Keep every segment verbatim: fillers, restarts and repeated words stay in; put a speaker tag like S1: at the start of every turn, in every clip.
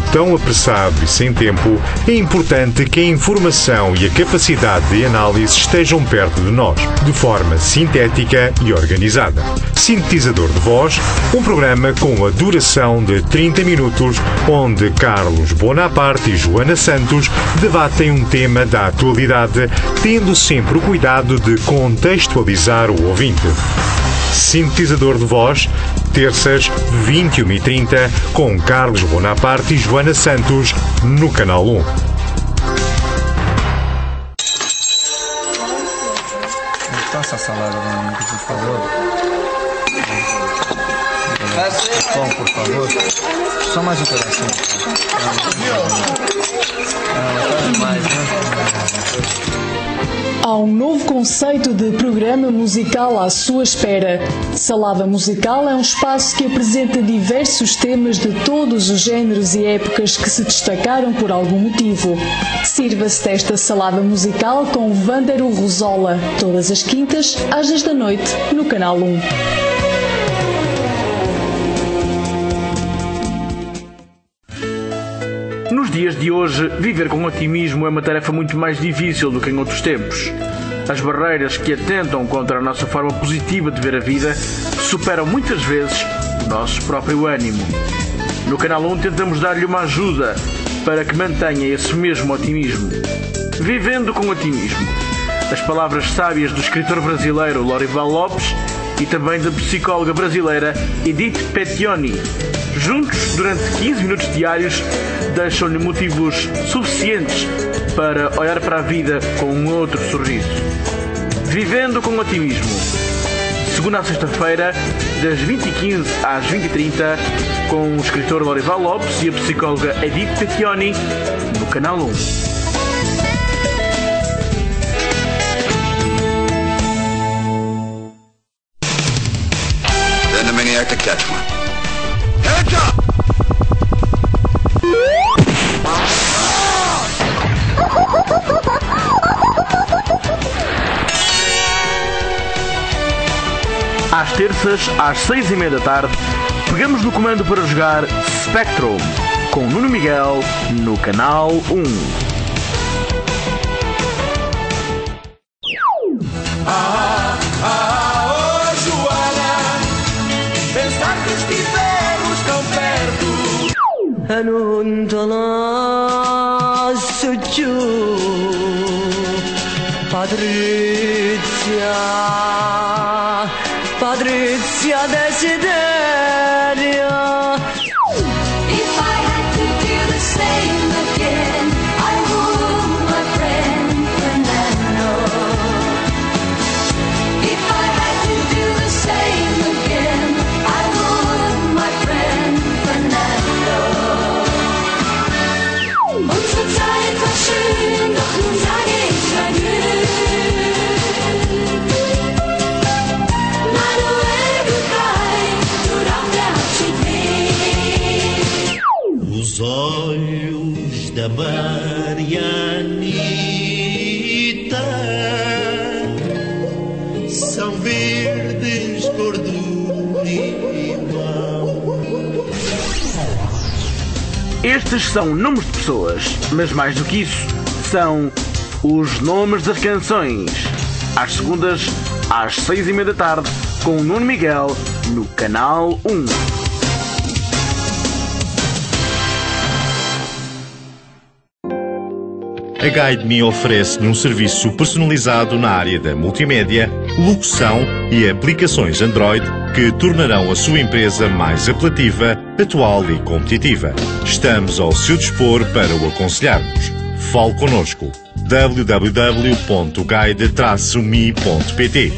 S1: tão apressado e sem tempo, é importante que a informação e a capacidade de análise estejam perto de nós, de forma sintética e organizada. Sintetizador de Voz, um programa com a duração de trinta minutos, onde Carlos Bonaparte e Joana Santos debatem um tema da atualidade, tendo sempre o cuidado de contextualizar o ouvinte. Sintetizador de Voz, terças, vinte e uma e trinta, com Carlos Bonaparte e Joana Santos, no Canal um.
S2: Passa a salada, por favor. Pão, por favor. Só mais um pedacinho. Ah, faz mais, né?
S3: Há um novo conceito de programa musical à sua espera. Salada Musical é um espaço que apresenta diversos temas de todos os géneros e épocas que se destacaram por algum motivo. Sirva-se desta salada musical com Vândaro Rosola, todas as quintas, às dez da noite, no Canal um.
S4: Nos dias de hoje, viver com otimismo é uma tarefa muito mais difícil do que em outros tempos. As barreiras que atentam contra a nossa forma positiva de ver a vida superam muitas vezes o nosso próprio ânimo. No Canal um tentamos dar-lhe uma ajuda para que mantenha esse mesmo otimismo. Vivendo com otimismo. As palavras sábias do escritor brasileiro Lorival Lopes e também da psicóloga brasileira Edith Petioni. Juntos, durante quinze minutos diários, deixam-lhe motivos suficientes para olhar para a vida com um outro sorriso. Vivendo com otimismo. Segunda a sexta-feira, das vinte e quinze às vinte e trinta, com o escritor Lorival Lopes e a psicóloga Edith Petioni, no Canal um.
S5: Then the maniac to catch one. Heads up!
S4: Às terças, às seis e meia da tarde, pegamos no comando para jogar Spectrum, com Nuno Miguel, no Canal um.
S6: Ah, ah, oh Joana, pensar que estivemos tão perto.
S7: Anundala Suju Patrizia Patrizia Desideria.
S8: If I had to do the same again, I would, my friend Fernando. If I had to do the same again, I would, my friend Fernando. Unsere Zeit war schön, doch nun sage ich adieu.
S9: Os olhos da Marianita são verdes cor do limão.
S4: Estes são nomes de pessoas, mas mais do que isso, são os nomes das canções. Às segundas, às seis e meia da tarde, com o Nuno Miguel, no Canal um.
S1: A Guide-me oferece-lhe um serviço personalizado na área da multimédia, locução e aplicações Android que tornarão a sua empresa mais apelativa, atual e competitiva. Estamos ao seu dispor para o aconselharmos. Fale connosco. w w w ponto guide traço me ponto p t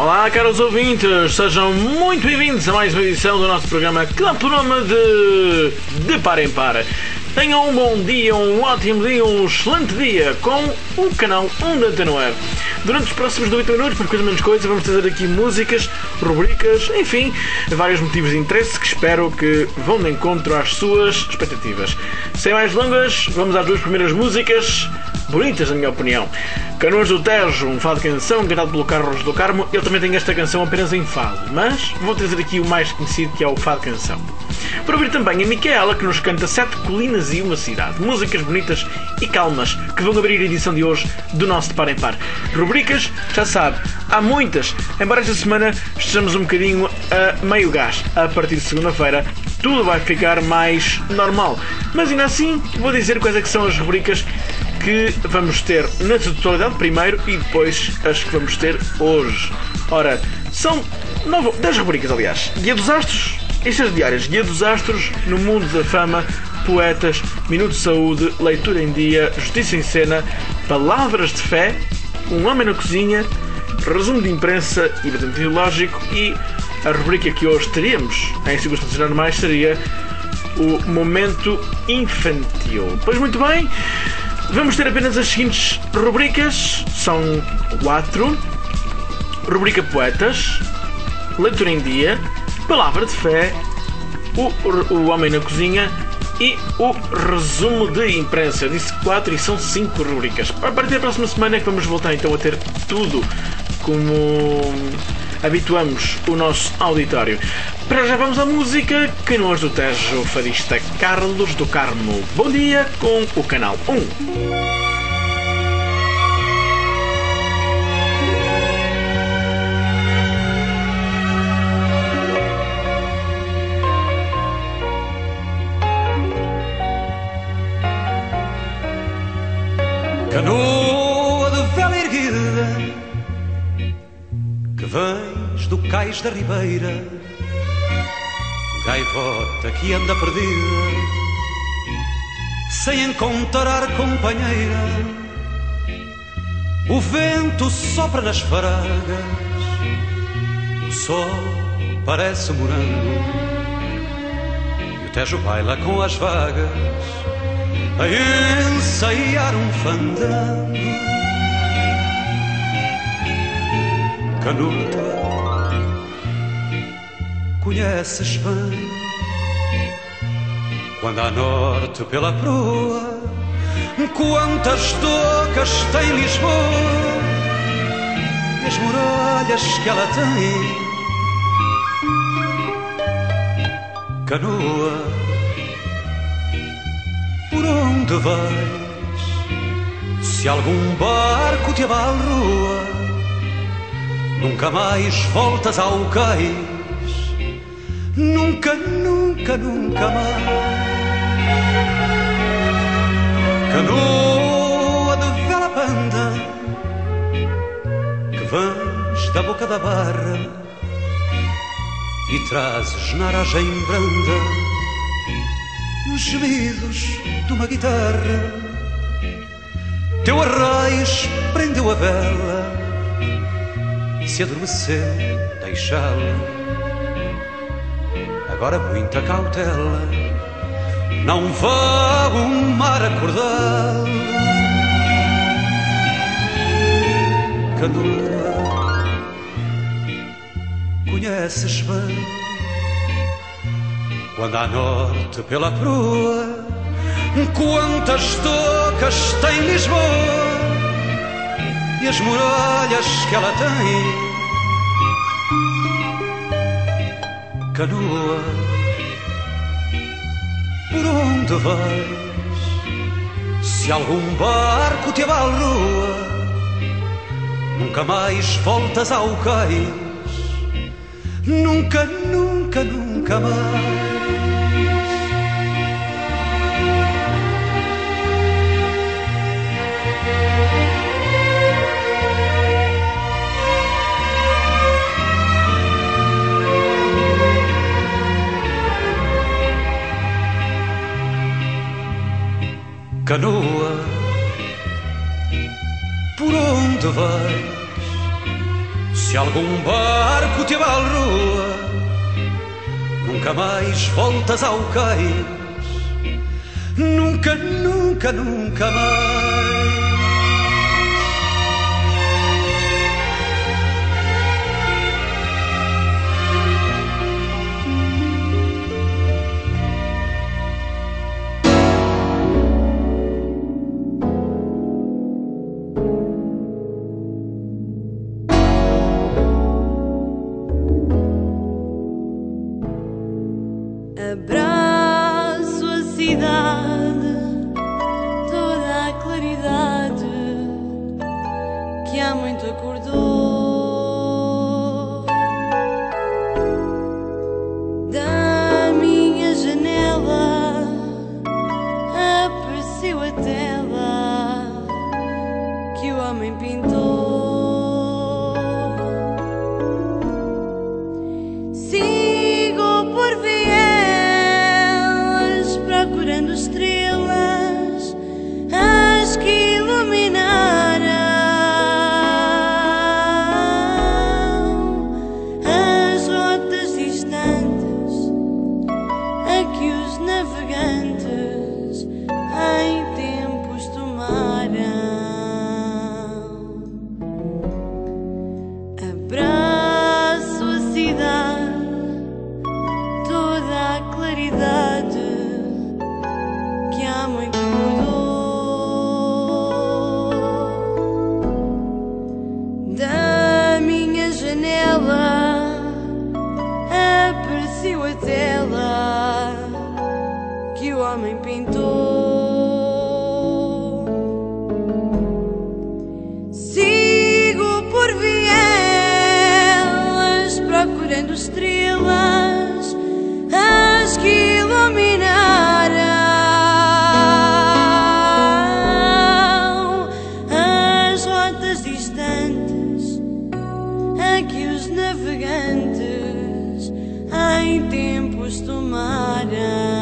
S4: Olá, caros ouvintes, sejam muito bem-vindos a mais uma edição do nosso programa que dá por nome de De Par em Par. Tenham um bom dia, um ótimo dia, um excelente dia com o canal um da Antena Web. Durante os próximos oito minutos, por coisa menos coisa, vamos trazer aqui músicas, rubricas, enfim, vários motivos de interesse que espero que vão de encontro às suas expectativas. Sem mais delongas, vamos às duas primeiras músicas, bonitas na minha opinião. Canoas do Tejo, um fado de canção cantado pelo Carlos do Carmo. Ele também tem esta canção apenas em fado, mas vou trazer aqui o mais conhecido, que é o fado canção. Para ouvir também a Micaela, que nos canta Sete Colinas e uma Cidade. Músicas bonitas e calmas que vão abrir a edição de hoje do nosso De Par em Par. Rubricas, já sabe, há muitas. Embora esta semana estejamos um bocadinho a meio gás. A partir de segunda-feira tudo vai ficar mais normal. Mas ainda assim, vou dizer quais é que são as rubricas que vamos ter na totalidade primeiro e depois as que vamos ter hoje. Ora, são dez rubricas, aliás. Guia dos Astros, estas diárias. Guia dos Astros no mundo da fama, poetas, Minuto de Saúde, Leitura em Dia, Justiça em Cena, Palavras de Fé, Um Homem na Cozinha, Resumo de Imprensa e Batente Ideológico, e a rubrica que hoje teríamos em circunstâncias normais seria o Momento Infantil. Pois muito bem, vamos ter apenas as seguintes rubricas, são quatro. Rubrica Poetas, Leitura em Dia, Palavra de Fé, o, o Homem na Cozinha e o Resumo de Imprensa. Eu disse quatro e são cinco rubricas. A partir da próxima semana é que vamos voltar então a ter tudo como habituamos o nosso auditório. Para já vamos à música. Canoas do Tejo, fadista Carlos do Carmo. Bom dia com o Canal um.
S10: Canoa de vela erguida, que vens do cais da ribeira, gaivota que anda perdida, sem encontrar companheira. O vento sopra nas faragas, o sol parece morango, e o Tejo baila com as vagas a ensaiar um fandango. Canoa, conheces bem quando a norte pela proa quantas docas tem Lisboa e as muralhas que ela tem. Canoa, por onde vais? Se algum barco te abalroa, nunca mais voltas ao cais. Nunca, nunca, nunca mais. Canoa de vela banda, que vens da boca da barra e trazes na aragem branda os gemidos de uma guitarra. Teu arraiz prendeu a vela, se adormeceu, deixá-la. Agora muita cautela, não vá o mar acordá-la. Canoa, conheces bem quando à norte pela proa quantas docas tem Lisboa e as muralhas que ela tem. Canoa, por onde vais? Se algum barco te abalroa, nunca mais voltas ao cais. Nunca, nunca, nunca mais. Canoa, por onde vais? Se Se algum barco te abalroa, nunca mais voltas ao cais. Nunca, nunca, nunca mais.
S7: Abraço a cidade, toda a claridade que há muito acordou. Da minha janela apareceu a tela que o homem pintou. Sigo por vielas procurando estrelas, as que iluminaram as rotas distantes a que os navegantes em tempos tomaram. Abraço a cidade, toda a claridade que há muito mudou. Da minha janela apareceu a tela que o homem pintou. Sigo por vielas procurando estrelas, as que iluminaram as rotas distantes a que os navegantes em tempos tomaram.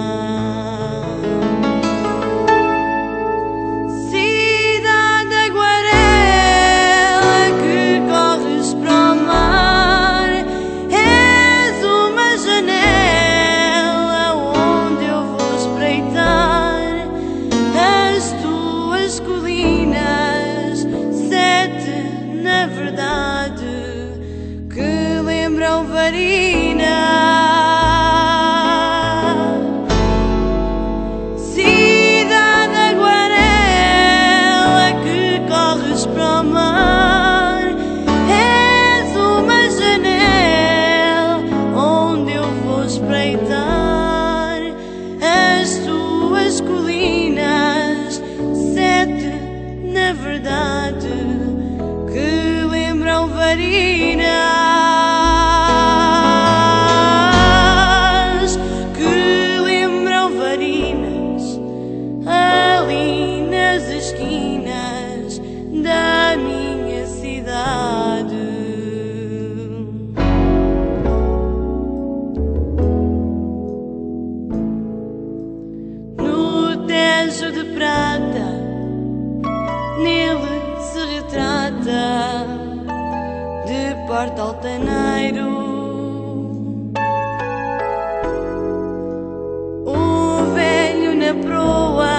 S7: Cidade aguarela que corres para o mar, és uma janela onde eu vou espreitar as tuas colinas, sete na verdade, que lembram Varina. Cidade aguarela que corres para o mar, és uma janela onde eu vou espreitar as tuas colinas, sete na verdade, que lembram Varinas, que lembram Varinas, ali nas esquinas da minha cidade. No Tejo de prata, nele se retrata de porta altaneiro o velho na proa,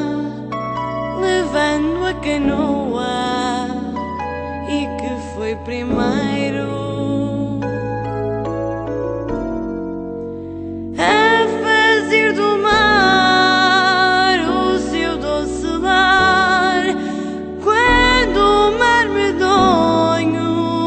S7: levando a canoa, e que foi primeiro a fazer do mar o seu doce lar, quando o mar medonho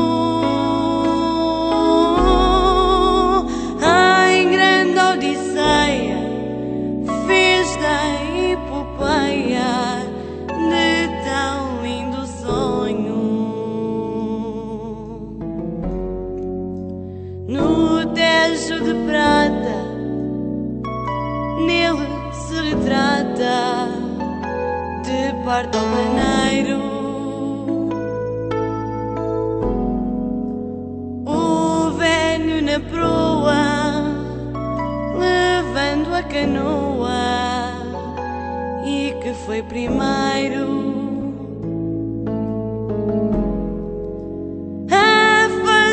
S7: em grande odisseia fez da epopeia de tão lindo sonho. No Tejo de prata, nele se retrata de porta altaneiro o velho na proa, levando a canoa, e que foi primeiro a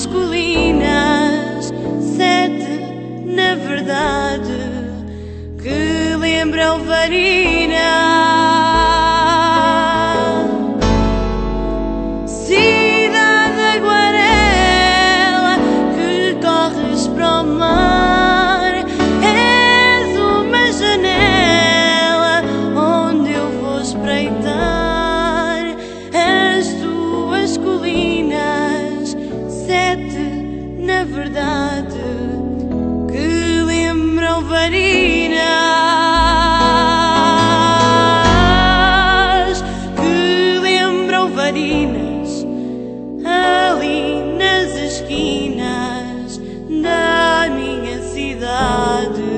S7: duas colinas, sete na verdade, que lembram Varina. Cidade aguarela que corres para o mar, és uma janela onde eu vou espreitar as tuas colinas, sete na verdade, que lembram varinas, que lembram varinas, ali nas esquinas da minha cidade.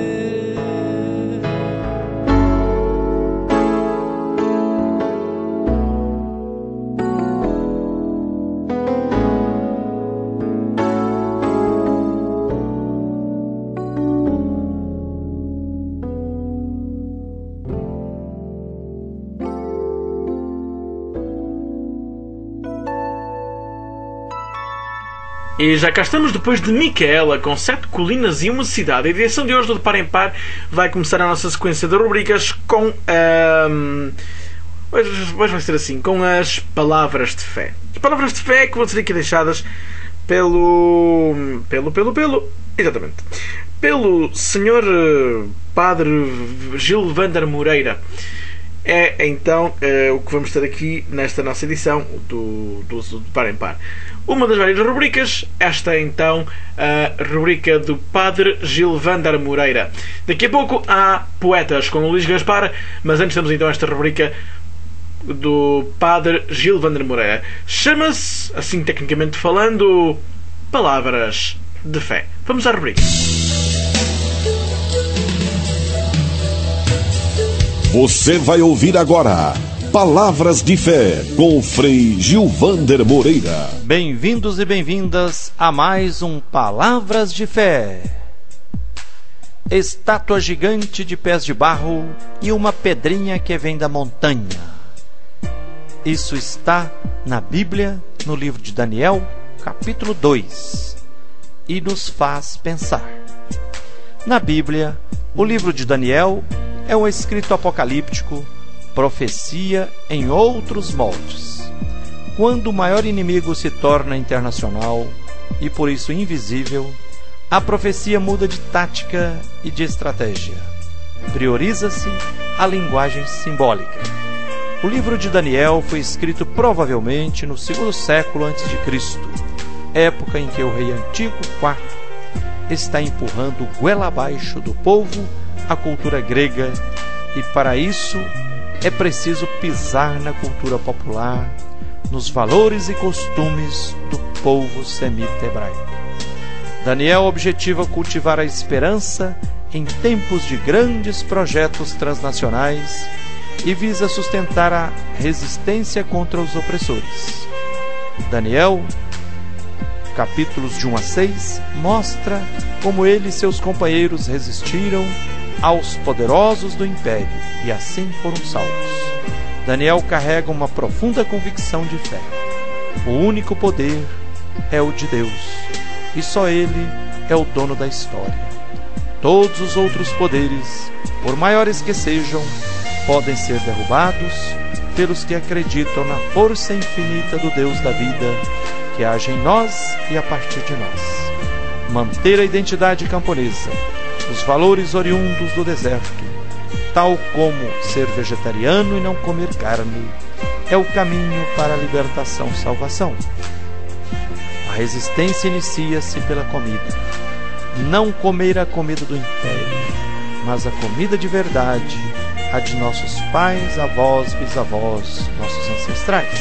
S4: E já cá estamos depois de Micaela, com sete colinas e uma cidade. A edição de hoje do De Par em Par vai começar a nossa sequência de rubricas com... Um, hoje vai ser assim, com as palavras de fé. As palavras de fé que vão ser aqui deixadas pelo... Pelo, pelo, pelo... Exatamente. Pelo senhor Padre Gilvander Moreira. É então é, o que vamos ter aqui nesta nossa edição do, do, do Par em Par. Uma das várias rubricas, esta é então a rubrica do Padre Gilvander Moreira. Daqui a pouco há poetas com o Luís Gaspar, mas antes temos então esta rubrica do Padre Gilvander Moreira. Chama-se, assim tecnicamente falando, Palavras de Fé. Vamos à rubrica.
S11: Você vai ouvir agora Palavras de Fé com Frei Gilvander Moreira.
S12: Bem-vindos e bem-vindas a mais um Palavras de Fé. Estátua gigante de pés de barro e uma pedrinha que vem da montanha. Isso está na Bíblia, no livro de Daniel, capítulo dois, e nos faz pensar. Na Bíblia, o livro de Daniel é um escrito apocalíptico, profecia em outros moldes. Quando o maior inimigo se torna internacional e por isso invisível, a profecia muda de tática e de estratégia. Prioriza-se a linguagem simbólica. O livro de Daniel foi escrito provavelmente no segundo século antes de Cristo, época em que o rei Antíoco quarto está empurrando goela abaixo do povo a cultura grega, e para isso é preciso pisar na cultura popular, nos valores e costumes do povo semita hebraico. Daniel objetiva cultivar a esperança em tempos de grandes projetos transnacionais e visa sustentar a resistência contra os opressores. Daniel, capítulos de um a seis, mostra como ele e seus companheiros resistiram aos poderosos do império e assim foram salvos. Daniel carrega uma profunda convicção de fé. O único poder é o de Deus, e só Ele é o dono da história. Todos os outros poderes, por maiores que sejam, podem ser derrubados pelos que acreditam na força infinita do Deus da vida, que age em nós e a partir de nós. Manter a identidade camponesa, os valores oriundos do deserto, tal como ser vegetariano e não comer carne, é o caminho para a libertação e salvação. A resistência inicia-se pela comida. Não comer a comida do império, mas a comida de verdade, a de nossos pais, avós, bisavós, nossos ancestrais.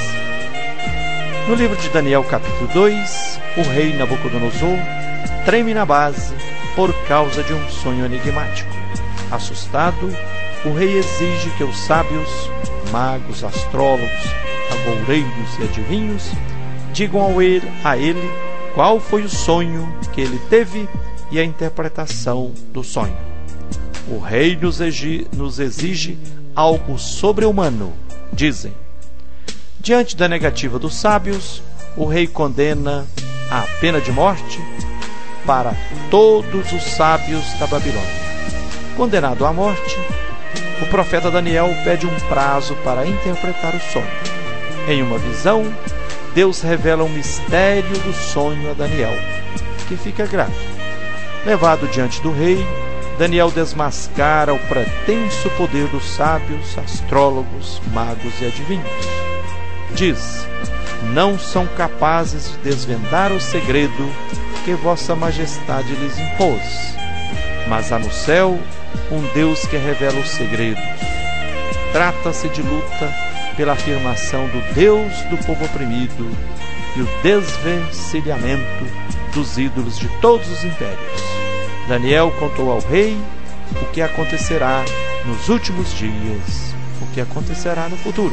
S12: No livro de Daniel, capítulo dois, o rei Nabucodonosor treme na base por causa de um sonho enigmático. Assustado, o rei exige que os sábios, magos, astrólogos, agoureiros e adivinhos digam ao ele, a ele qual foi o sonho que ele teve e a interpretação do sonho. O rei nos exige, nos exige algo sobre-humano, dizem. Diante da negativa dos sábios, o rei condena a pena de morte para todos os sábios da Babilônia. Condenado à morte, o profeta Daniel pede um prazo para interpretar o sonho. Em uma visão, Deus revela um mistério do sonho a Daniel, que fica grato. Levado diante do rei, Daniel desmascara o pretenso poder dos sábios, astrólogos, magos e adivinhos. Diz: não são capazes de desvendar o segredo que vossa majestade lhes impôs. Mas há no céu um Deus que revela os segredos. Trata-se de luta pela afirmação do Deus do povo oprimido e o desvencilhamento dos ídolos de todos os impérios. Daniel contou ao rei o que acontecerá nos últimos dias, o que acontecerá no futuro.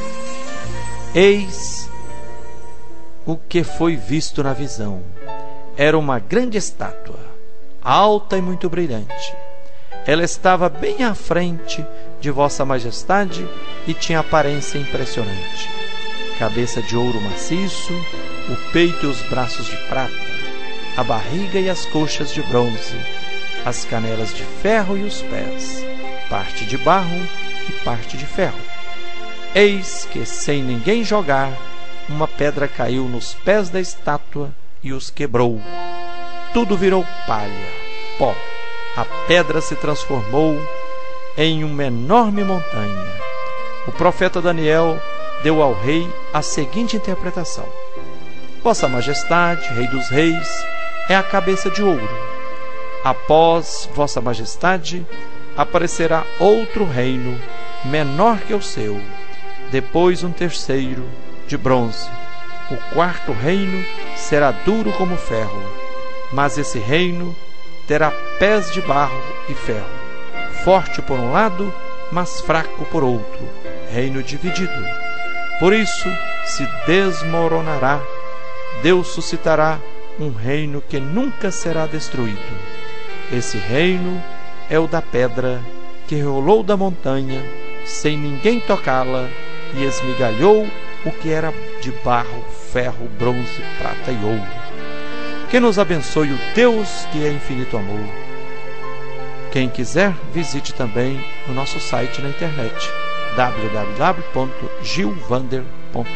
S12: Eis o que foi visto na visão. Era uma grande estátua, alta e muito brilhante. Ela estava bem à frente de vossa majestade e tinha aparência impressionante. Cabeça de ouro maciço, o peito e os braços de prata, a barriga e as coxas de bronze, as canelas de ferro e os pés, parte de barro e parte de ferro. Eis que, sem ninguém jogar, uma pedra caiu nos pés da estátua e os quebrou. Tudo virou palha, pó. A pedra se transformou em uma enorme montanha. O profeta Daniel deu ao rei a seguinte interpretação: Vossa Majestade, Rei dos Reis, é a cabeça de ouro. Após Vossa Majestade aparecerá outro reino menor que o seu, depois um terceiro de bronze. O quarto reino será duro como ferro, mas esse reino terá pés de barro e ferro, forte por um lado, mas fraco por outro, reino dividido. Por isso se desmoronará. Deus suscitará um reino que nunca será destruído. Esse reino é o da pedra que rolou da montanha sem ninguém tocá-la e esmigalhou o que era de barro, ferro, bronze, prata e ouro. Que nos abençoe o Deus que é infinito amor. Quem quiser, visite também o nosso site na internet w w w ponto gilvander ponto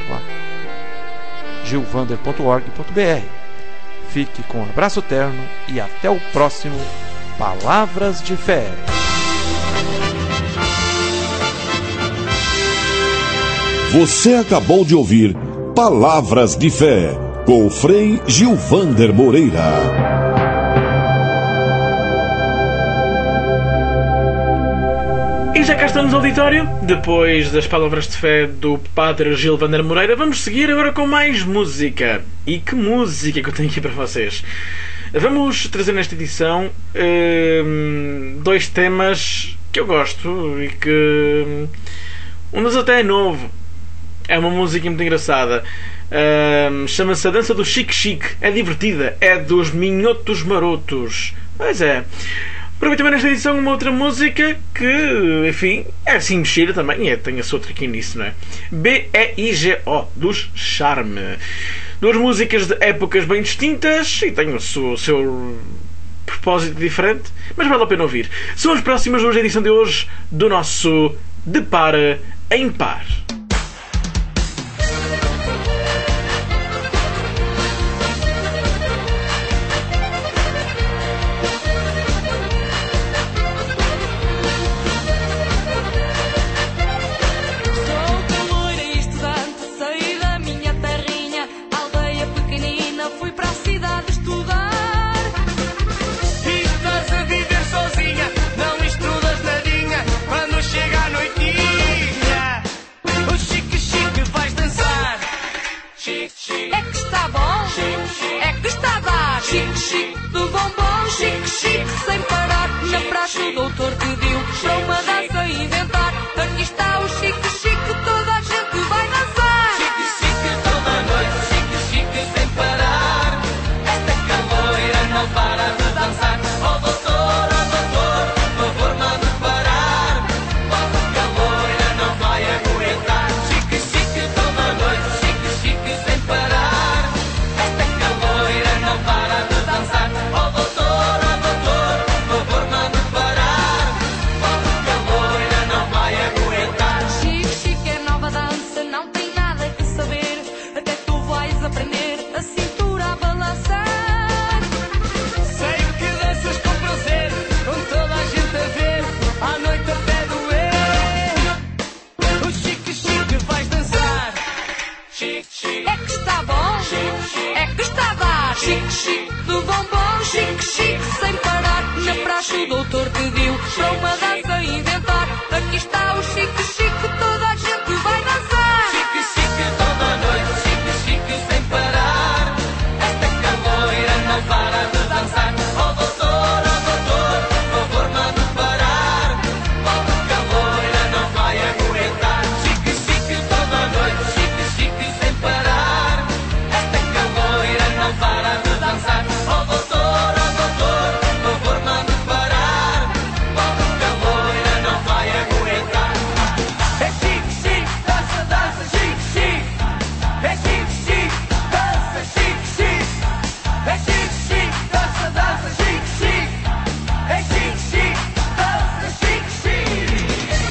S12: org ponto b r. Fique com um abraço terno e até o próximo Palavras de Fé.
S11: Você acabou de ouvir Palavras de Fé com o Frei Gilvander Moreira.
S4: E já cá estamos no auditório, depois das palavras de fé do Padre Gilvander Moreira, vamos seguir agora com mais música. E que música que eu tenho aqui para vocês! Vamos trazer nesta edição hum, dois temas que eu gosto e que um deles até é novo. É uma música muito engraçada. Hum, chama-se A Dança do Chique Chique. É divertida. É dos Minhotos Marotos. Pois é. Aproveito também nesta edição uma outra música que, enfim, é assim mexida também, é, tem a sua triquinice, não é? B E I G O, dos Charme. Duas músicas de épocas bem distintas e têm o seu, o seu propósito diferente, mas vale a pena ouvir. São as próximas duas da edição de hoje do nosso De Par em Par.
S6: Sozinha, não estudas nadinha. Quando chega a noitinha,
S8: chique, chique do bombom, chique, chique sem parar. Na praça o doutor pediu para uma dança inventar. Aqui está o chique, chique, toda a gente vai dançar.
S6: Chique, chique toda a noite, chique, chique sem parar. Esta caloira não para de dançar. Oh doutor, oh doutor, por favor mande parar. Pobre caloira não vai aguentar. Chique, chique toda a noite, chique, chique sem parar. Esta caloira não para de dançar. Oh doutor, oh doutor, por favor mande parar. Pobre caloira não vai aguentar. É chique, chique, dança, dança, chique, chique. É chique, chique, dança, chique, chique. É chique, chique, dança, dança, chique, chique. É chique, chique, dança, chique, chique.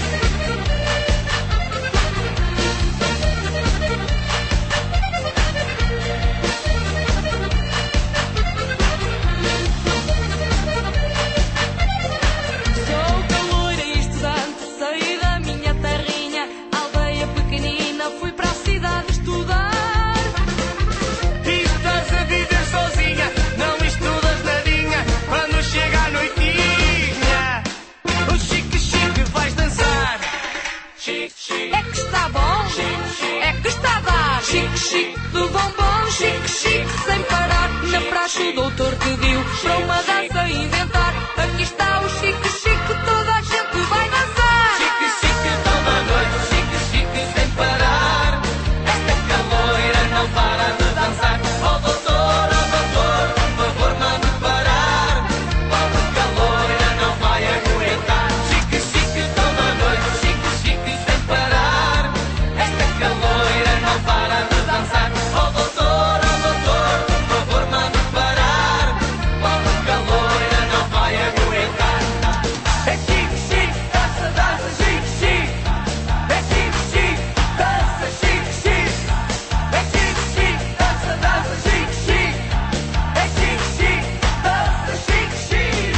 S8: Sou caloira e estudante, saí da minha terrinha, aldeia pequenina, fui para a cidade estudar.
S6: E estás a viver sozinha, não estudas nadinha. Quando chega a noitinha, o chique, chique vais dançar. Chique, chique.
S8: É que está bom, é que está a dar. Chique, chique do bombom, chique, chique sem parar. Na praça o doutor pediu para uma dança inventar. Aqui está o chique, chique, toda a gente vai dançar.
S6: Chique, chique toda a noite, chique, chique sem parar. Esta caloira não para de dançar. Oh doutor, oh doutor, por favor mande parar. Pobre caloira não vai aguentar. Chique, chique toda a noite, chique, chique sem parar. Esta caloira não para de dançar. Oh doutor, oh doutor, por favor mande parar. Pobre caloira não vai aguentar. É chique, chique, dança, dança, chique, chique. É chique, chique, dança, chique, chique. É chique, chique, dança, dança, chique, chique. É chique, chique, dança, chique, chique.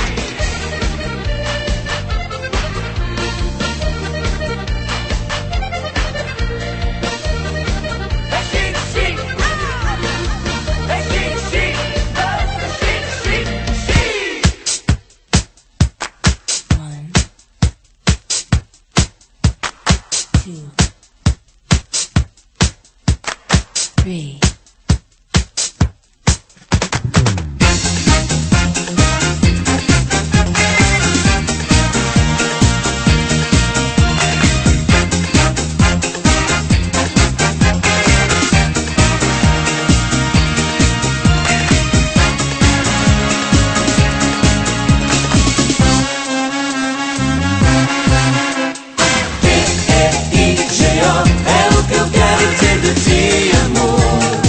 S6: É chique, chique. É chique, chique, dança, chique, chique, chique.
S7: One, two, three.
S6: D E I G O é o que eu quero dizer de ti, amor.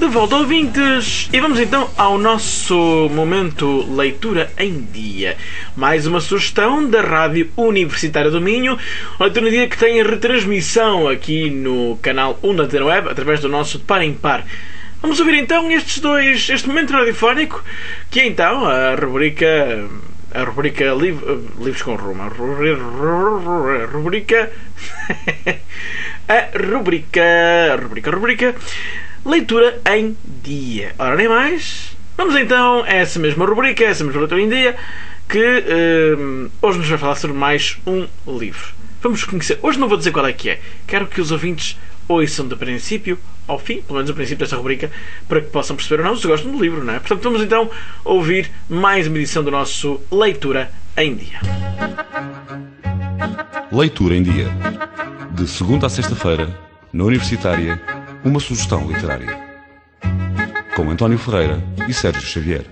S4: De volta, ouvintes, e vamos então ao nosso momento Leitura em Dia. Mais uma sugestão da Rádio Universitária do Minho, Leitura em Dia que tem a retransmissão aqui no canal Onda Antena Web, através do nosso Par em Par. Vamos ouvir então estes dois, este momento radiofónico, que é então a rubrica... A rubrica liv, Livros com Rumo. A rubrica... a rubrica... A rubrica... A rubrica... Leitura em Dia. Ora, nem mais. Vamos então a essa mesma rubrica, essa mesma Leitura em Dia, que uh, hoje nos vai falar sobre mais um livro. Vamos conhecer. Hoje não vou dizer qual é que é. Quero que os ouvintes ouçam do princípio ao fim, pelo menos o princípio desta rubrica, para que possam perceber ou não se gostam do livro, não é? Portanto, vamos então ouvir mais uma edição do nosso Leitura em Dia.
S11: Leitura em Dia. De segunda a sexta-feira, na Universitária, uma sugestão literária. Com António Ferreira e Sérgio Xavier.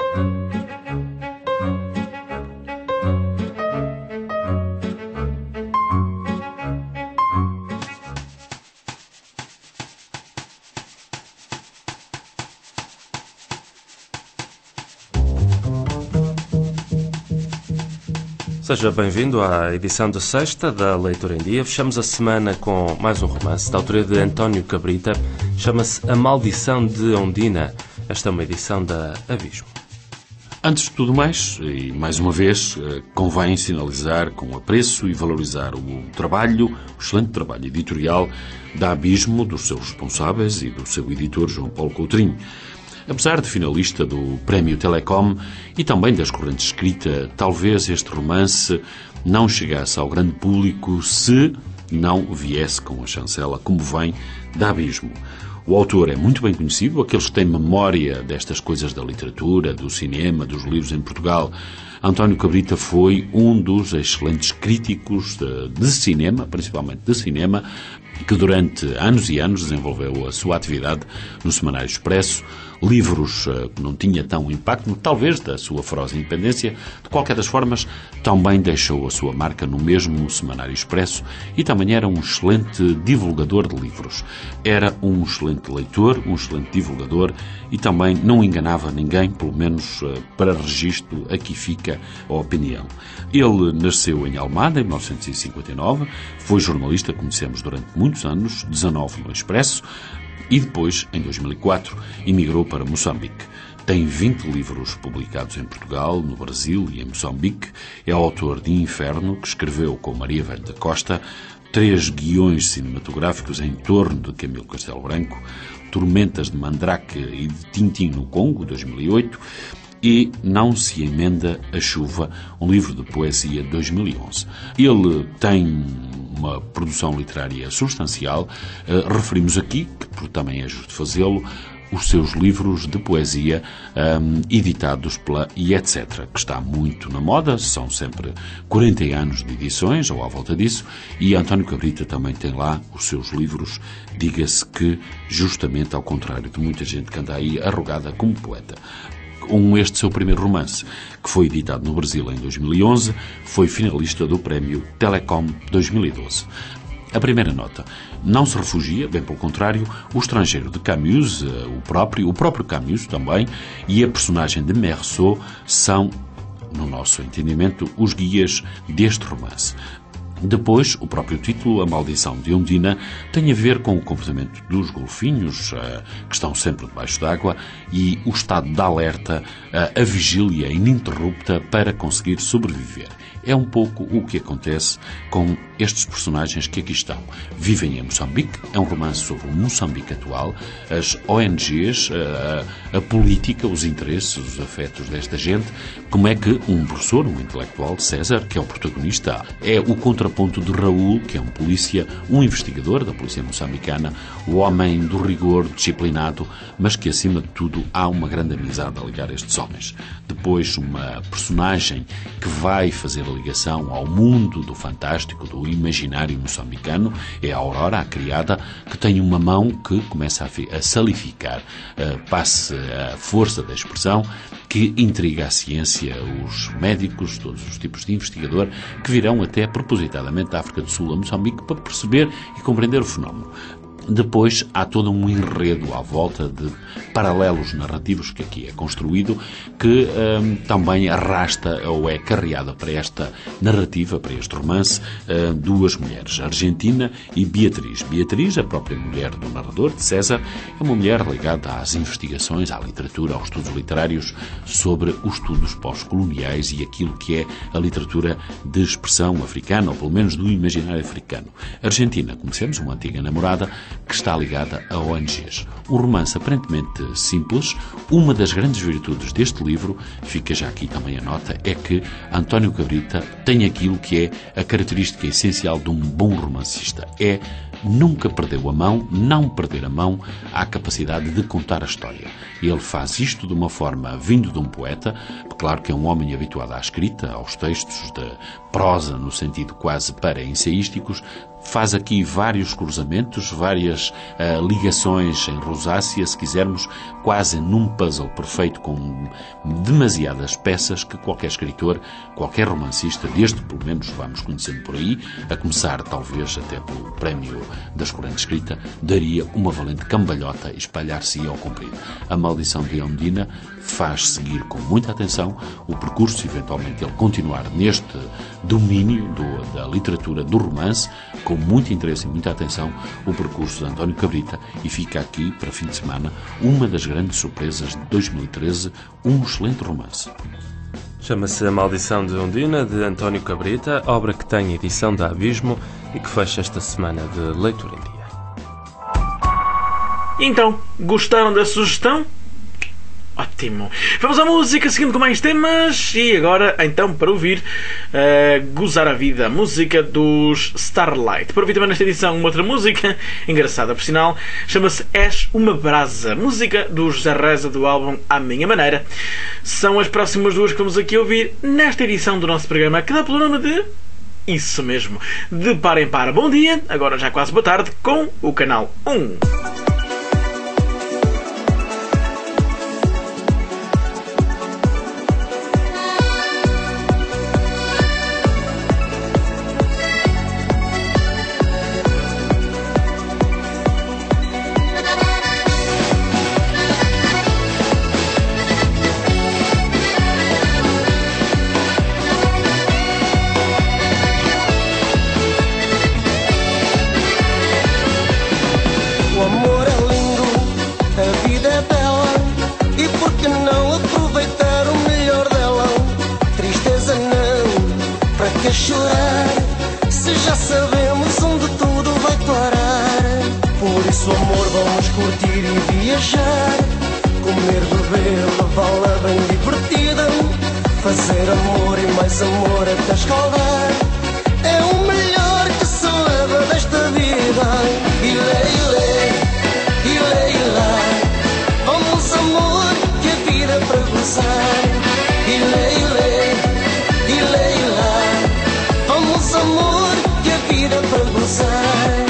S13: Seja bem-vindo à edição de sexta da Leitura em Dia. Fechamos a semana com mais um romance da autoria de António Cabrita. Chama-se A Maldição de Ondina. Esta é uma edição da Abismo.
S14: Antes de tudo mais, e mais uma vez, convém sinalizar com apreço e valorizar o trabalho, o excelente trabalho editorial da Abismo, dos seus responsáveis e do seu editor João Paulo Coutrinho. Apesar de finalista do Prémio Telecom e também das correntes de escrita, talvez este romance não chegasse ao grande público se não viesse com a chancela como vem da Abismo. O autor é muito bem conhecido, aqueles que têm memória destas coisas da literatura, do cinema, dos livros em Portugal. António Cabrita foi um dos excelentes críticos de, de cinema, principalmente de cinema, que durante anos e anos desenvolveu a sua atividade no Semanário Expresso, livros uh, que não tinha tão impacto, talvez da sua feroz independência. De qualquer das formas, também deixou a sua marca no mesmo Semanário Expresso e também era um excelente divulgador de livros. Era um excelente leitor, um excelente divulgador e também não enganava ninguém, pelo menos uh, para registro, aqui fica a opinião. Ele nasceu em Almada, em mil novecentos e cinquenta e nove, foi jornalista, conhecemos durante muitos anos, dezanove no Expresso, e depois, em dois mil e quatro, emigrou para Moçambique. Tem vinte livros publicados em Portugal, no Brasil e em Moçambique. É autor de Inferno, que escreveu com Maria Velho da Costa, três guiões cinematográficos em torno de Camilo Castelo Branco, Tormentas de Mandrake e de Tintim no Congo, dois mil e oito, e Não se emenda a chuva, um livro de poesia de dois mil e onze. Ele tem uma produção literária substancial. Uh, referimos aqui, que por também é justo fazê-lo, os seus livros de poesia um, editados pela e etcétera, que está muito na moda, são sempre quarenta anos de edições, ou à volta disso, e António Cabrita também tem lá os seus livros, diga-se que, justamente ao contrário de muita gente que anda aí arrogada como poeta. Um, este seu primeiro romance, que foi editado no Brasil em dois mil e onze, foi finalista do Prémio Telecom dois mil e doze. A primeira nota: não se refugia, bem pelo contrário, o estrangeiro de Camus, o próprio, o próprio Camus também, e a personagem de Meursault são, no nosso entendimento, os guias deste romance. Depois, o próprio título, A Maldição de Ondina, tem a ver com o comportamento dos golfinhos, uh, que estão sempre debaixo d'água, e o estado de alerta, uh, a vigília ininterrupta para conseguir sobreviver. É um pouco o que acontece com estes personagens que aqui estão. Vivem em Moçambique, é um romance sobre o Moçambique atual, as O N Gs, a, a política, os interesses, os afetos desta gente, como é que um professor, um intelectual, César, que é o protagonista, é o contraponto de Raul, que é um polícia, um investigador da polícia moçambicana, o homem do rigor, disciplinado, mas que acima de tudo há uma grande amizade a ligar estes homens. Depois, uma personagem que vai fazer a ligação ao mundo do fantástico, do imaginário moçambicano, é a Aurora, a criada, que tem uma mão que começa a, a salificar, uh, passe a força da expressão, que intriga a ciência, os médicos, todos os tipos de investigador, que virão até propositadamente da África do Sul a Moçambique para perceber e compreender o fenómeno. Depois há todo um enredo à volta de paralelos narrativos que aqui é construído, que hum, também arrasta ou é carreada para esta narrativa, para este romance, hum, duas mulheres, Argentina e Beatriz. Beatriz, a própria mulher do narrador, de César, é uma mulher ligada às investigações, à literatura, aos estudos literários sobre os estudos pós-coloniais e aquilo que é a literatura de expressão africana, ou pelo menos do imaginário africano. Argentina, conhecemos, uma antiga namorada, que está ligada a O N Gs. Um romance aparentemente simples. Uma das grandes virtudes deste livro, fica já aqui também a nota, é que António Cabrita tem aquilo que é a característica essencial de um bom romancista. É nunca perdeu a mão, não perder a mão à capacidade de contar a história. Ele faz isto de uma forma vindo de um poeta, claro que é um homem habituado à escrita, aos textos de prosa, no sentido quase para-ensaísticos, faz aqui vários cruzamentos, várias uh, ligações em rosácea, se quisermos, quase num puzzle perfeito com demasiadas peças que qualquer escritor, qualquer romancista, desde pelo menos vamos conhecendo por aí, a começar talvez até pelo prémio da excelente escrita, daria uma valente cambalhota e espalhar-se ao comprido. A Maldição de Ondina faz seguir com muita atenção o percurso, eventualmente ele continuar neste domínio do, da literatura do romance, com muito interesse e muita atenção, o percurso de António Cabrita, e fica aqui, para fim de semana, uma das grandes surpresas de dois mil e treze, um excelente romance.
S13: Chama-se A Maldição de Ondina, de António Cabrita, obra que tem edição da Abismo e que fecha esta semana de Leitura em Dia.
S4: Então, gostaram da sugestão? Ótimo. Vamos à música, seguindo com mais temas. E agora, então, para ouvir uh, Gozar a Vida, música dos Starlight. Para ouvir também nesta edição uma outra música, engraçada por sinal, chama-se És uma Brasa, música do José Reza do álbum À Minha Maneira. São as próximas duas que vamos aqui ouvir nesta edição do nosso programa, que dá pelo nome de... Isso mesmo, de Par em Par. Bom dia, agora já quase boa tarde, com o Canal um.
S15: Fazer amor e mais amor até escaldar é o melhor que se leva desta vida. Ilê, ilê, ilê, ilê, vamos amor que a vida é para gozar. Ilê, ilê, ilê, ilê, vamos amor que a vida é para gozar.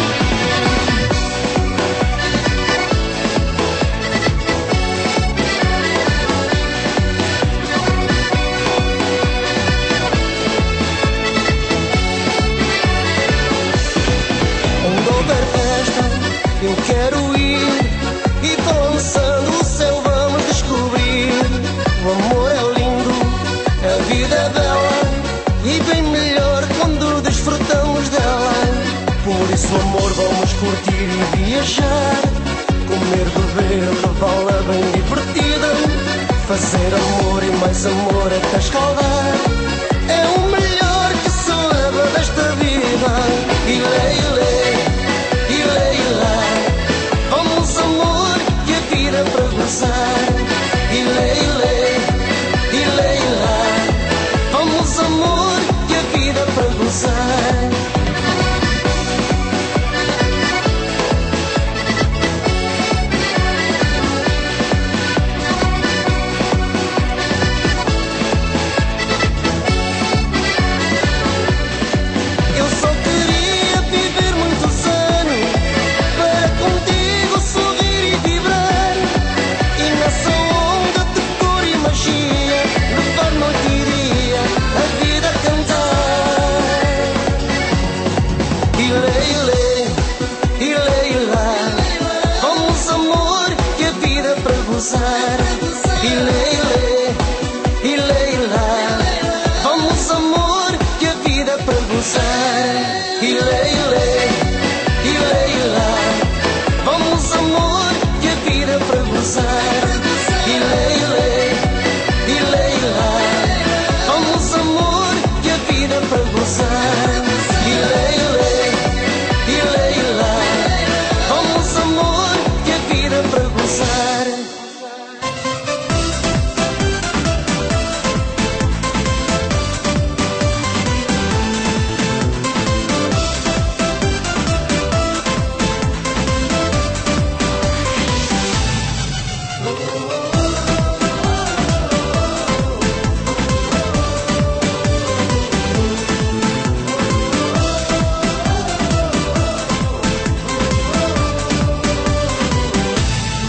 S15: Eu quero ir e balançando o céu vamos descobrir. O amor é lindo, a vida é bela e bem melhor quando desfrutamos dela. Por isso amor vamos curtir e viajar, comer, beber, levá-la bem divertida, fazer amor e mais amor até escaldar é o melhor que se leva desta vida. Ilê, ilê, ilê, ilê, vamos amor que a vida é para gozar. Ilê, ilê, ilê, ilê, vamos amor que a vida é para gozar.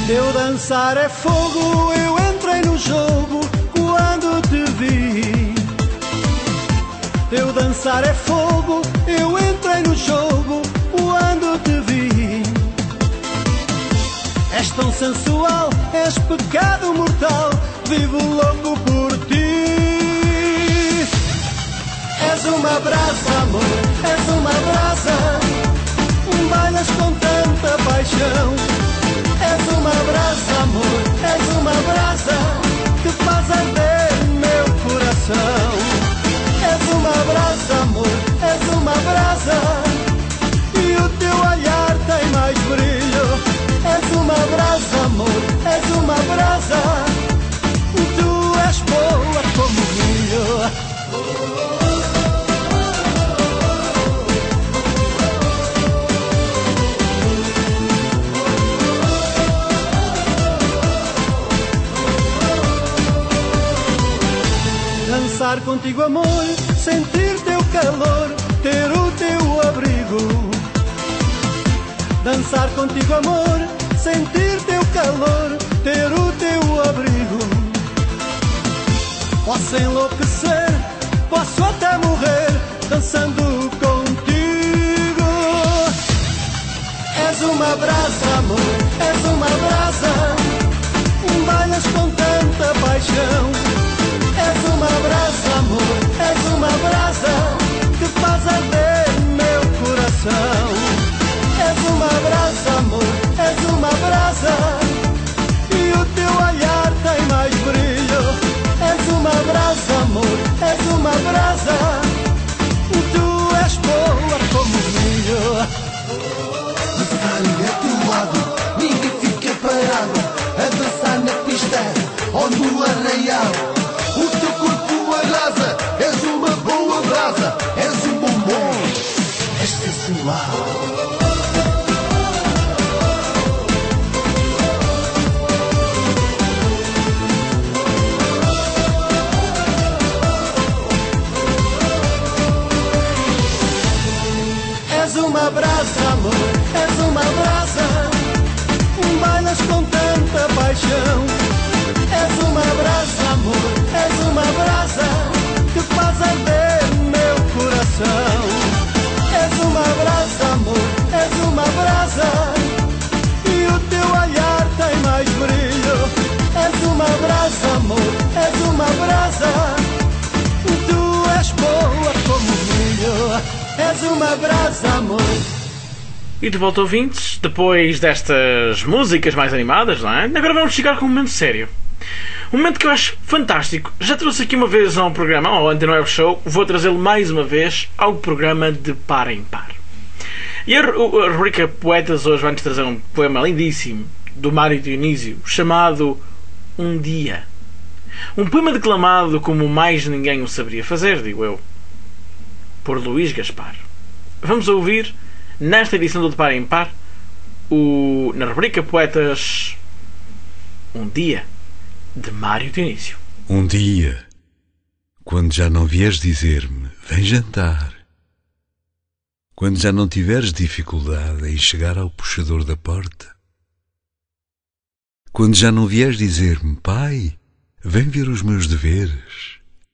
S16: Teu dançar é fogo, eu entrei no jogo quando te vi. Teu dançar é fogo, eu entrei no jogo quando te vi. És tão sensual, és pecado mortal, vivo louco por ti. És uma brasa, amor, és uma brasa, bailas com tanta paixão. És uma brasa, amor, és uma brasa, que faz arder meu coração. És uma brasa, amor, és uma brasa, e o teu olhar tem mais brilho. És uma brasa, amor, és uma brasa, tu és boa como milho. Dançar contigo, amor, sentir teu calor, ter o teu abrigo. Dançar contigo, amor, sentir teu calor, ter o teu abrigo. Posso enlouquecer, posso até morrer, dançando contigo. És uma brasa, amor, és uma brasa, bailas com tanta paixão. És uma brasa, amor, és uma brasa, que faz arder meu coração. És uma brasa, amor, és uma brasa, e o teu olhar tem mais brilho. És uma brasa, amor, és uma brasa, tu és boa como milho.
S17: Dançar é teu lado, ninguém fica parado, a dançar na pista ou no arraial. O teu corpo abrasa, és uma boa brasa, és um bombom, és sensual.
S16: És uma brasa, amor, és uma brasa, bailas com tanta paixão. És uma brasa, amor, és uma brasa, que faz arder meu coração. És uma brasa, amor, és uma brasa, e o teu olhar tem mais brilho. És uma brasa, amor, és uma brasa, tu és boa como milho. És uma brasa, amor.
S4: E de volta, ouvintes, depois destas músicas mais animadas, não é? Agora vamos chegar com um momento sério. Um momento que eu acho fantástico. Já trouxe aqui uma vez ao programa, ao Antena Web Show, vou trazê-lo mais uma vez ao programa de Par em Par. E a, a rubrica Poetas hoje vai-nos trazer um poema lindíssimo do Mário Dionísio, chamado Um Dia. Um poema declamado como mais ninguém o saberia fazer, digo eu, por Luís Gaspar. Vamos ouvir, nesta edição do De Par em Par, o, na rubrica Poetas, Um Dia, de Mário Dionísio.
S18: Um dia, quando já não vieres dizer-me, vem jantar, quando já não tiveres dificuldade em chegar ao puxador da porta, quando já não vieres dizer-me, pai, vem ver os meus deveres,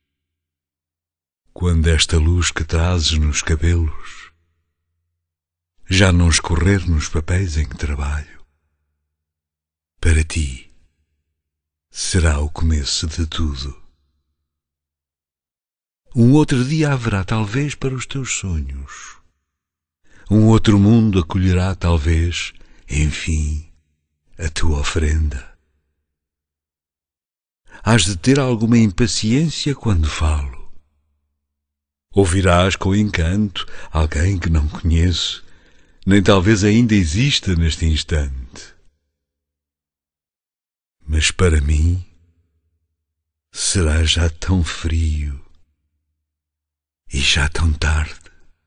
S18: quando esta luz que trazes nos cabelos já não escorrer nos papéis em que trabalho, para ti será o começo de tudo. Um outro dia haverá talvez para os teus sonhos, um outro mundo acolherá talvez, enfim, a tua ofrenda. Hás de ter alguma impaciência quando falo. Ouvirás com encanto alguém que não conheço, nem talvez ainda exista neste instante. Mas para mim será já tão frio e já tão tarde.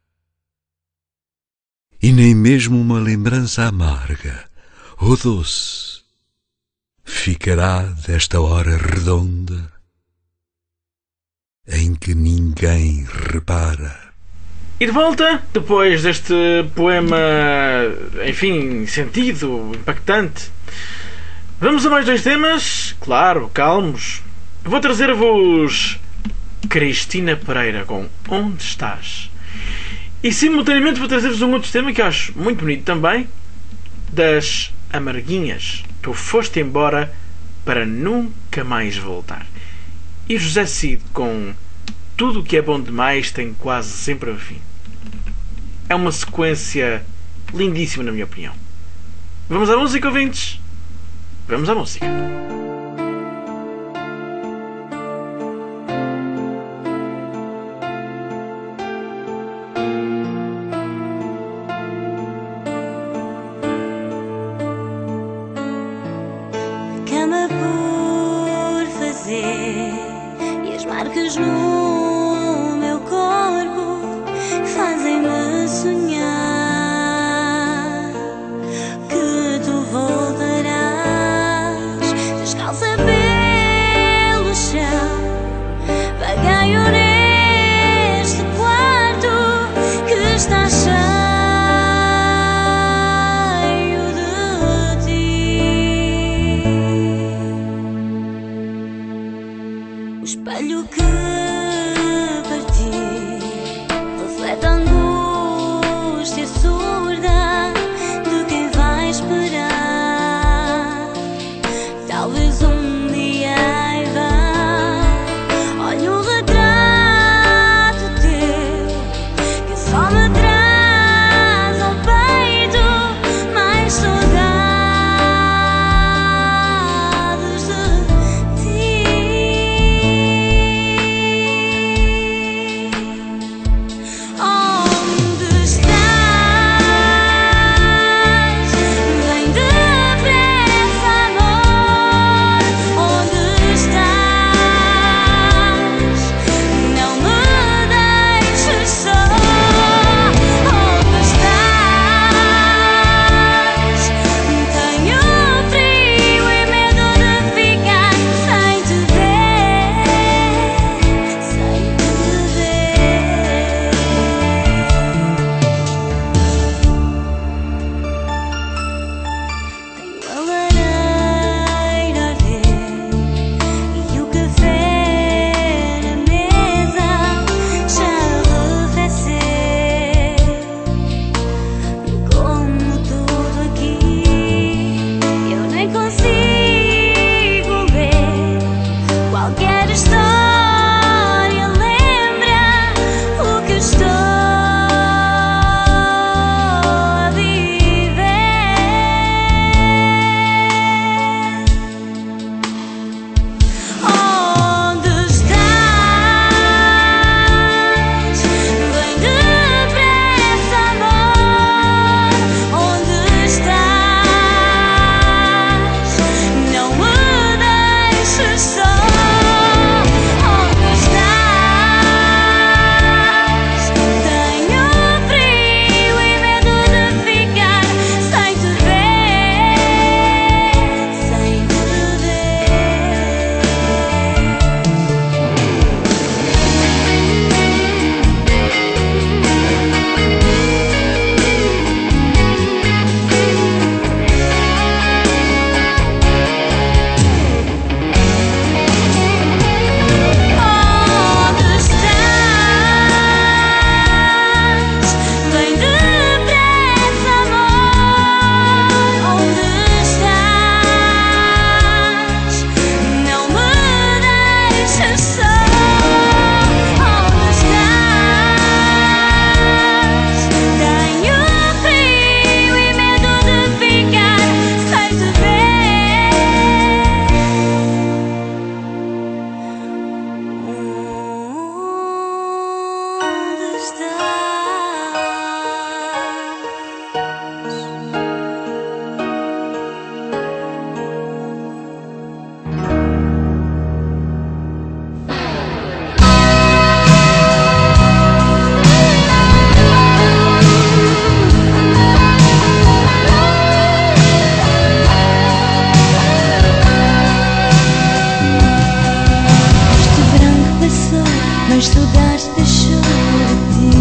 S18: E nem mesmo uma lembrança amarga ou doce ficará desta hora redonda em que ninguém repara.
S4: E de volta, depois deste poema, enfim, sentido, impactante, Vamos a mais dois temas, claro, calmos. Vou trazer-vos Cristina Pereira com Onde Estás? E simultaneamente vou trazer-vos um outro tema que eu acho muito bonito também, das Amarguinhas. Tu foste embora para nunca mais voltar. E José Cid com Tudo o que é bom demais tem quase sempre um fim. É uma sequência lindíssima, na minha opinião. Vamos à música, ouvintes? Vamos à música.
S7: Cama por fazer e as marcas no meu corpo fazem-me sonhar que tu voltarás descalça pelo chão. Vagueio neste quarto que está cheio espelho que parti reflete a angústia surda de quem vai esperar. Talvez um dia aí vá. Olha o retrato teu que só me traz ao peito mais saudades de ti. Onde estás? Vem depressa, amor. Onde estás? Não me deixes só. Onde estás? Tenho frio e medo de ficar sem te ver, sem te ver. Tenho a lareira a arder e o café na mesa já arrefecer. Como tudo aqui, eu nem consigo ler qualquer história. Lembra o que estou a viver. Onde estás? Vem depressa, amor. Onde estás? Não me deixes só. Onde estás? Tenho frio e medo de ficar sem te ver, sem te ver. Onde estás? Vem depressa, amor. Onde estás? Não me deixes só. Onde estás? Tenho frio e medo de ficar sem te ver. Onde Este branco passou, mas saudades deixou de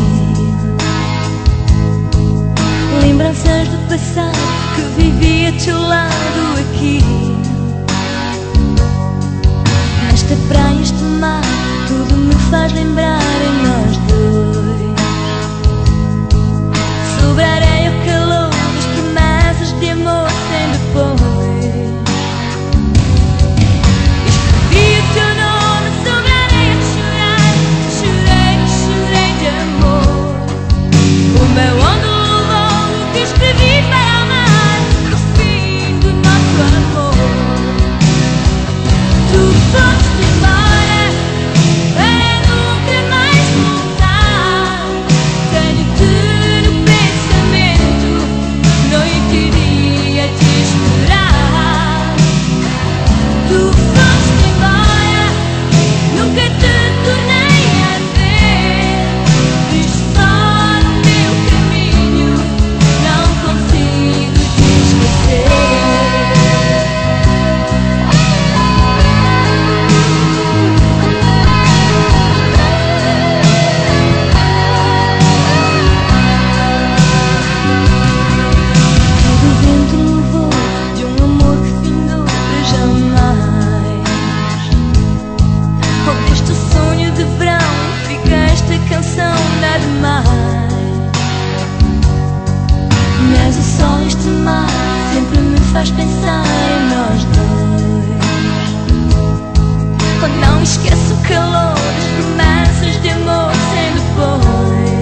S7: ti. Lembranças do passado que vivi a teu lado aqui. faz lembrar em nós dois. Sobre a areia o calor das promessas de amor sem depois. Escrevi o teu nome sobre a areia de chorar. Chorei, chorei de amor. O meu ondo levou o que escrevi para amar. O fim do nosso amor. Tu foste embora para nunca mais voltar. Tenho-te no pensamento, noite e dia te esperar. Tu foste embora, nunca te tornei a ver. Visto só no meu caminho, não consigo te esquecer. O vento levou de um amor que findou para jamais. Oh, deste sonho de verão fica esta canção, nada mais. Mas o sol, este mar, sempre me faz pensar em nós dois. Oh, não esqueço o calor das promessas de amor sem depois.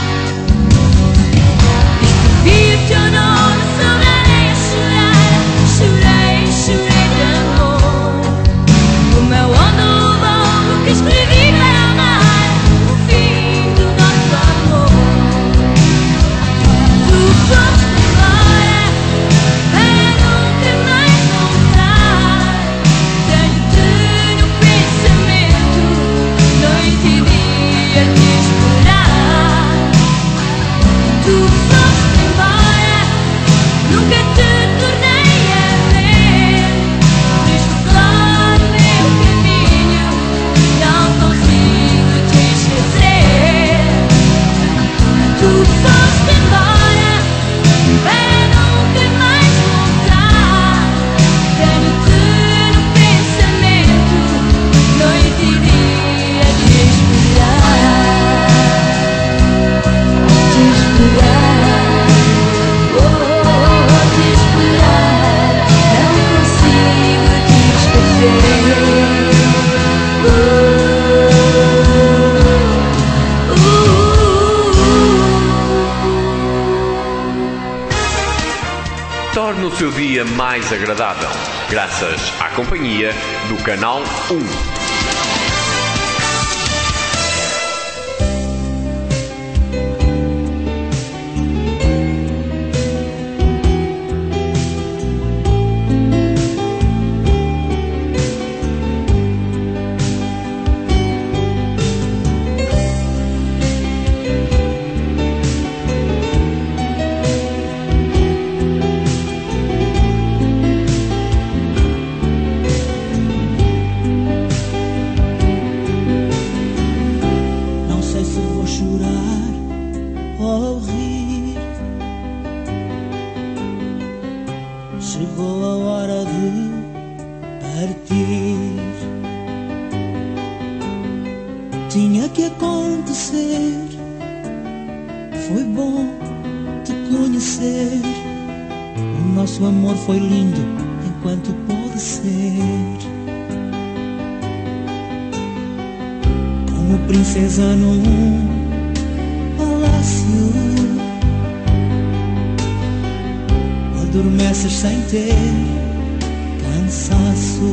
S7: Escrevi o teu nome sobre a areia a chorar. Chorei, chorei de amor. O meu ondo levou o que escrevi para amar. O fim do nosso amor. Tu foste embora para nunca mais voltar. Tenho-te no pensamento, noite e dia te esperar. Tu foste embora, nunca te tornei a ver. Visto só no meu caminho, não consigo te esquecer. Tu foste embora para nunca mais voltar. Tenho-te no pensamento, noite e dia te esperar. Te esperar, oh, te esperar. Não consigo te esquecer.
S19: Torne o seu dia mais agradável, graças à companhia do Canal um.
S20: Não sei se vou chorar ou rir. Chegou a hora de partir. Tinha que acontecer. Foi bom te conhecer. O nosso amor foi lindo enquanto pôde ser. Como princesa num palácio, adormeces sem ter cansaço.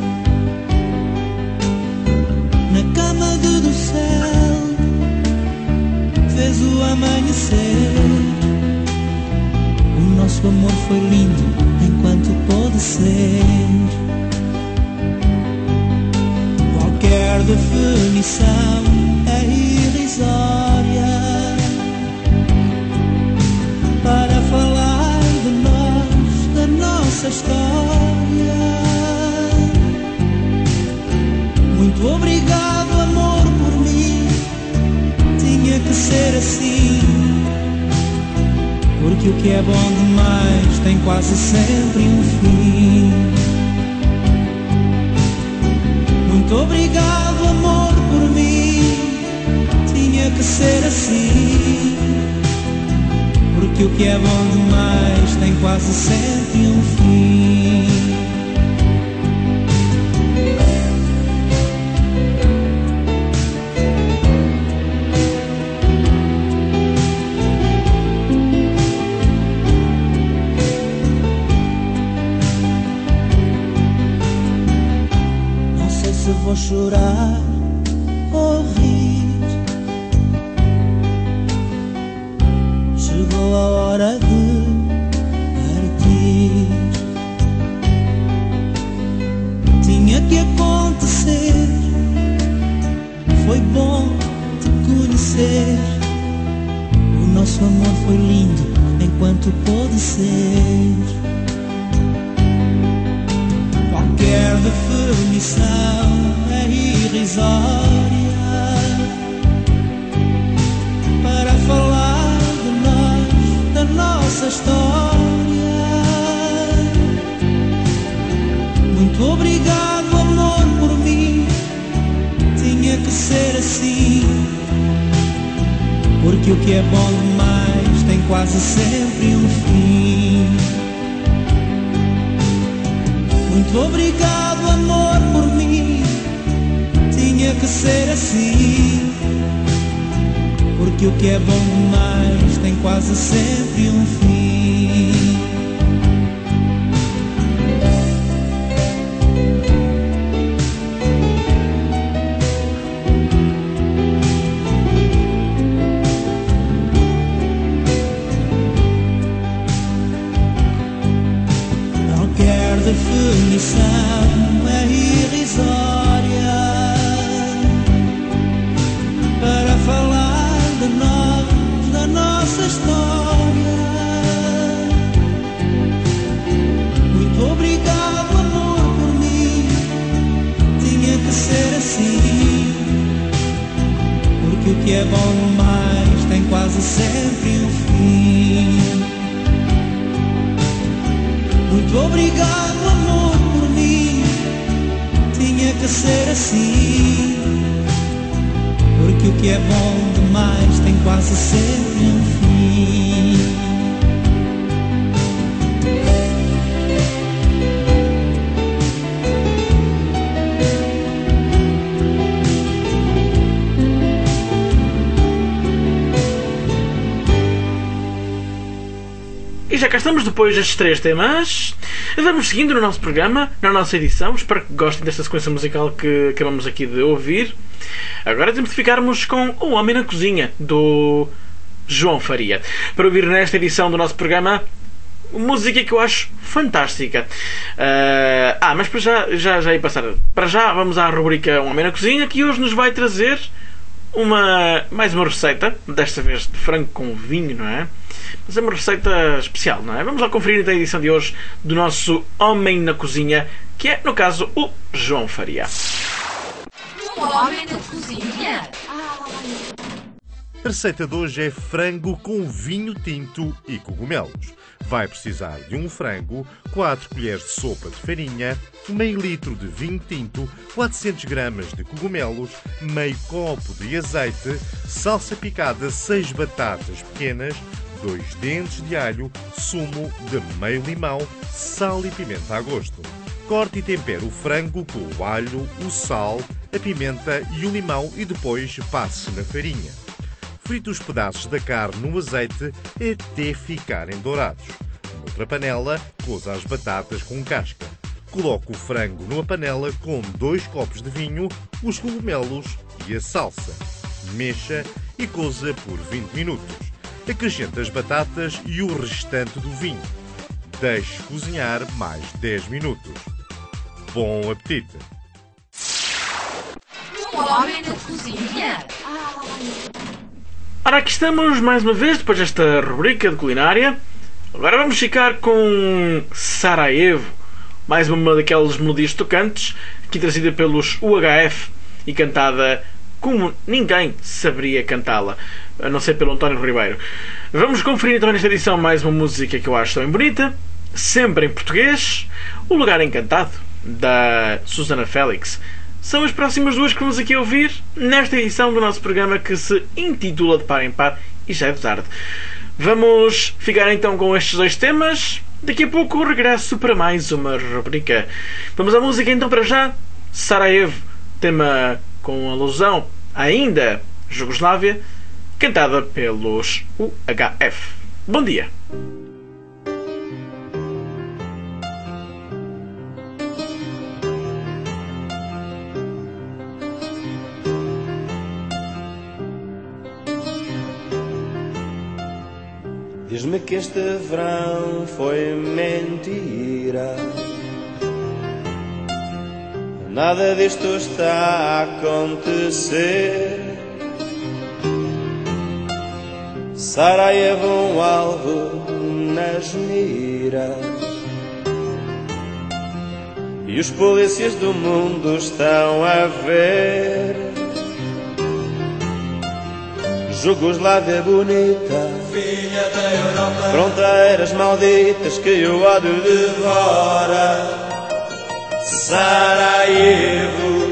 S20: Na cama de do céu fez o amanhecer. O nosso amor foi lindo enquanto pôde ser. Qualquer definição é irrisória para falar de nós, da nossa história. Muito obrigado, amor, por mim. Tinha que ser assim, porque o que é bom demais tem quase sempre um fim. Muito obrigado, amor, por mim. é bom demais tem quase sempre um fim. Não sei se vou chorar ou rir. Chegou a hora de partir. Tinha que acontecer. Foi bom te conhecer. O nosso amor foi lindo enquanto pôde ser. Qualquer definição é irrisória para falar de nós, da nossa história. Muito obrigado, amor, por mim. Tinha que ser assim, porque o que é bom demais tem quase sempre um fim. Muito obrigado, amor, por mim. Tinha que ser assim, porque o que é bom demais tem quase sempre um fim. Qualquer definição é irrisória para falar de nós, da nossa história. Muito obrigado, amor, por mim. Tinha que ser assim, porque o que é bom demais tem quase sempre um fim. Muito obrigado, amor, por mim. Tinha que ser assim, porque o que é bom demais tem quase sempre um fim.
S4: E já cá estamos depois destes três temas. Vamos seguindo no nosso programa, na nossa edição. Espero que gostem desta sequência musical que acabamos aqui de ouvir. Agora temos de ficarmos com O Homem na Cozinha, do João Faria, para ouvir nesta edição do nosso programa música que eu acho fantástica. Uh, ah, mas para já, já, já ia passar. Para já vamos à rubrica Um Homem na Cozinha, que hoje nos vai trazer uma, mais uma receita, desta vez de frango com vinho, não é? Mas é uma receita especial, não é? Vamos lá conferir a edição de hoje do nosso Homem na Cozinha, que é, no caso, o João Faria.
S8: Um homem na cozinha.
S1: A receita de hoje é frango com vinho tinto e cogumelos. Vai precisar de um frango, quatro colheres de sopa de farinha, meio litro de vinho tinto, quatrocentas gramas de cogumelos, meio copo de azeite, salsa picada, seis batatas pequenas, dois dentes de alho, sumo de meio limão, sal e pimenta a gosto. Corte e tempere o frango com o alho, o sal, a pimenta e o limão e depois passe na farinha. Frite os pedaços da carne no azeite até ficarem dourados. Noutra panela, coza as batatas com casca. Coloque o frango numa panela com dois copos de vinho, os cogumelos e a salsa. Mexa e coza por vinte minutos. Acrescente as batatas e o restante do vinho. Deixe cozinhar mais dez minutos. Bom apetite!
S8: Um homem na cozinha.
S4: Ora, aqui estamos mais uma vez, depois desta rubrica de culinária. Agora vamos ficar com Sarajevo, mais uma daquelas melodias tocantes, aqui trazida pelos U H F e cantada como ninguém saberia cantá-la, a não ser pelo António Ribeiro. Vamos conferir então nesta edição mais uma música que eu acho tão bonita, sempre em português, O Lugar Encantado, da Susana Félix. São as próximas duas que vamos aqui ouvir nesta edição do nosso programa, que se intitula De Par em Par e já é de tarde. Vamos ficar então com estes dois temas. Daqui a pouco regresso para mais uma rubrica. Vamos à música então para já. Sarajevo, tema com alusão ainda Jugoslávia, cantada pelos U H F. Bom dia.
S21: Diz-me que este verão foi mentira. Nada disto está a acontecer. Sarajevo, um alvo nas miras, e os polícias do mundo estão a ver. Jugoslávia bonita,
S6: filha da Europa,
S21: fronteiras malditas que o ódio devora. Sarajevo,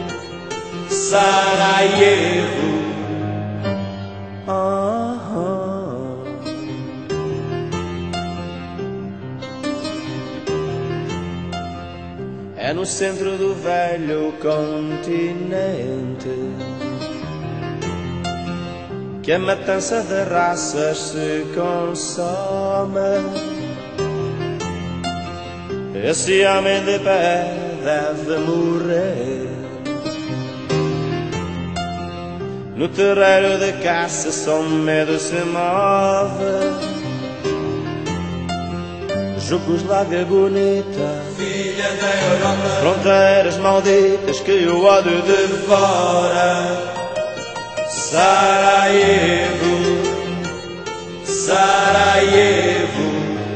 S21: Sarajevo. Uh-huh. É no centro do velho continente que a matança de raças se consome. Esse homem de pé deve morrer. No terreiro de caça só medo se move. Jugoslávia bonita,
S6: filha da Europa,
S21: fronteiras malditas que o ódio devora. Sarajevo, Sarajevo.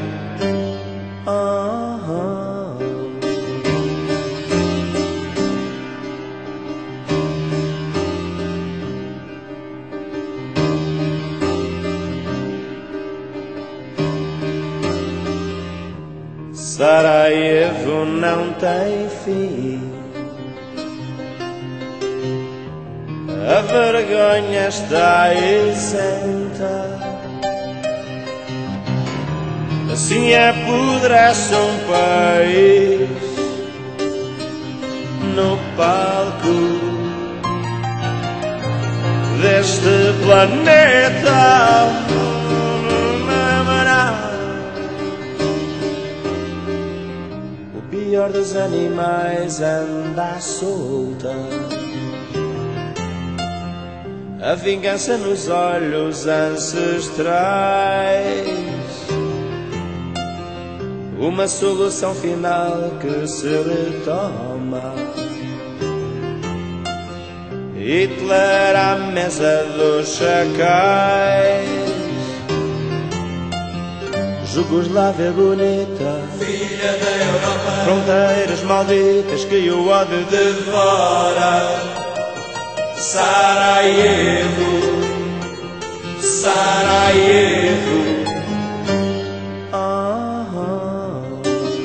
S21: Uh-huh. Sarajevo não tem fim. A vergonha está isenta. Assim apodrece um país no palco deste planeta. O pior dos animais anda solta. A vingança nos olhos ancestrais, uma solução final que se retoma. Hitler à mesa dos chacais. Jugoslávia bonita,
S6: filha da Europa,
S21: fronteiras malditas que o ódio devora. Sarajevo, Sarajevo. Uh-huh.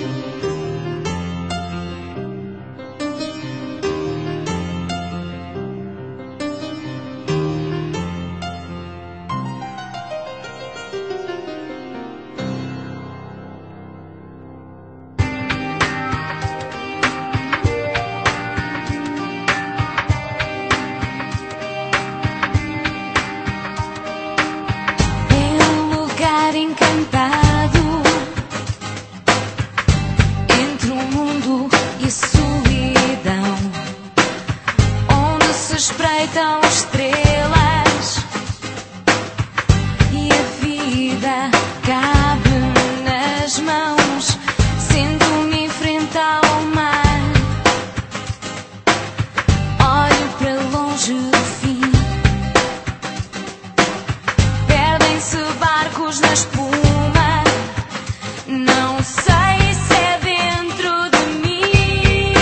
S7: Encantado entre o mundo e solidão, onde se espreitam estrelas e a vida cabe nas mãos. Sento-me em frente ao mar, olho para longe do fim. Perdem-se barcos na espuma. Não sei se é dentro de mim.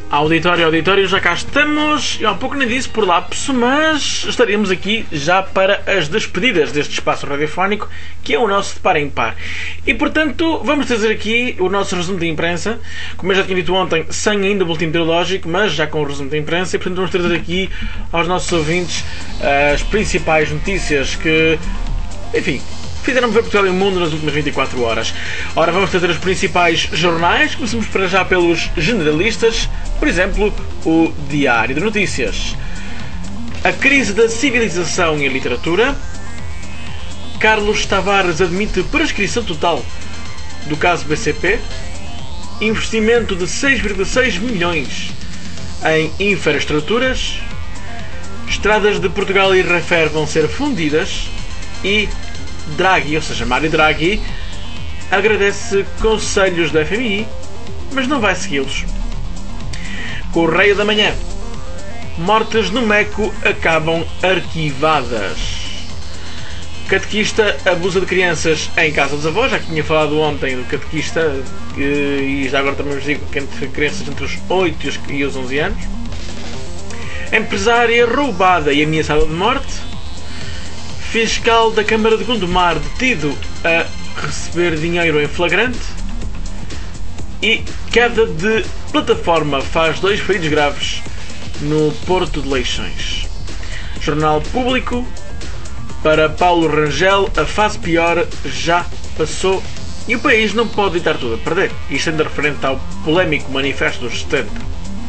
S4: Auditório, auditório, já cá estamos. Eu há pouco nem disse por lapso, mas estaríamos aqui já para as despedidas deste espaço radiofónico, que é o nosso de par em par. E, portanto, vamos trazer aqui o nosso resumo de imprensa, como eu já tinha dito ontem, sem ainda o boletim meteorológico, mas já com o resumo de imprensa, e, portanto, vamos trazer aqui aos nossos ouvintes as principais notícias que, enfim, fizeram ver Portugal e o mundo nas últimas vinte e quatro horas. Ora, vamos trazer os principais jornais. Começamos para já pelos generalistas. Por exemplo, o Diário de Notícias. A crise da civilização e a literatura. Carlos Tavares admite prescrição total do caso B C P. Investimento de seis vírgula seis milhões em infraestruturas. Estradas de Portugal e Refer vão ser fundidas. E Draghi, ou seja, Mário Draghi, agradece conselhos da F M I, mas não vai segui-los. Correio da Manhã. Mortes no Meco acabam arquivadas. Catequista abusa de crianças em casa dos avós. Já que tinha falado ontem do catequista, e já agora também vos digo que entre crianças entre os oito e os onze anos. Empresária roubada e ameaçada de morte. Fiscal da Câmara de Gondomar detido a receber dinheiro em flagrante. E queda de plataforma faz dois feridos graves no Porto de Leixões. Jornal Público. Para Paulo Rangel, a fase pior já passou e o país não pode deitar tudo a perder. Isto ainda referente ao polémico Manifesto dos setenta.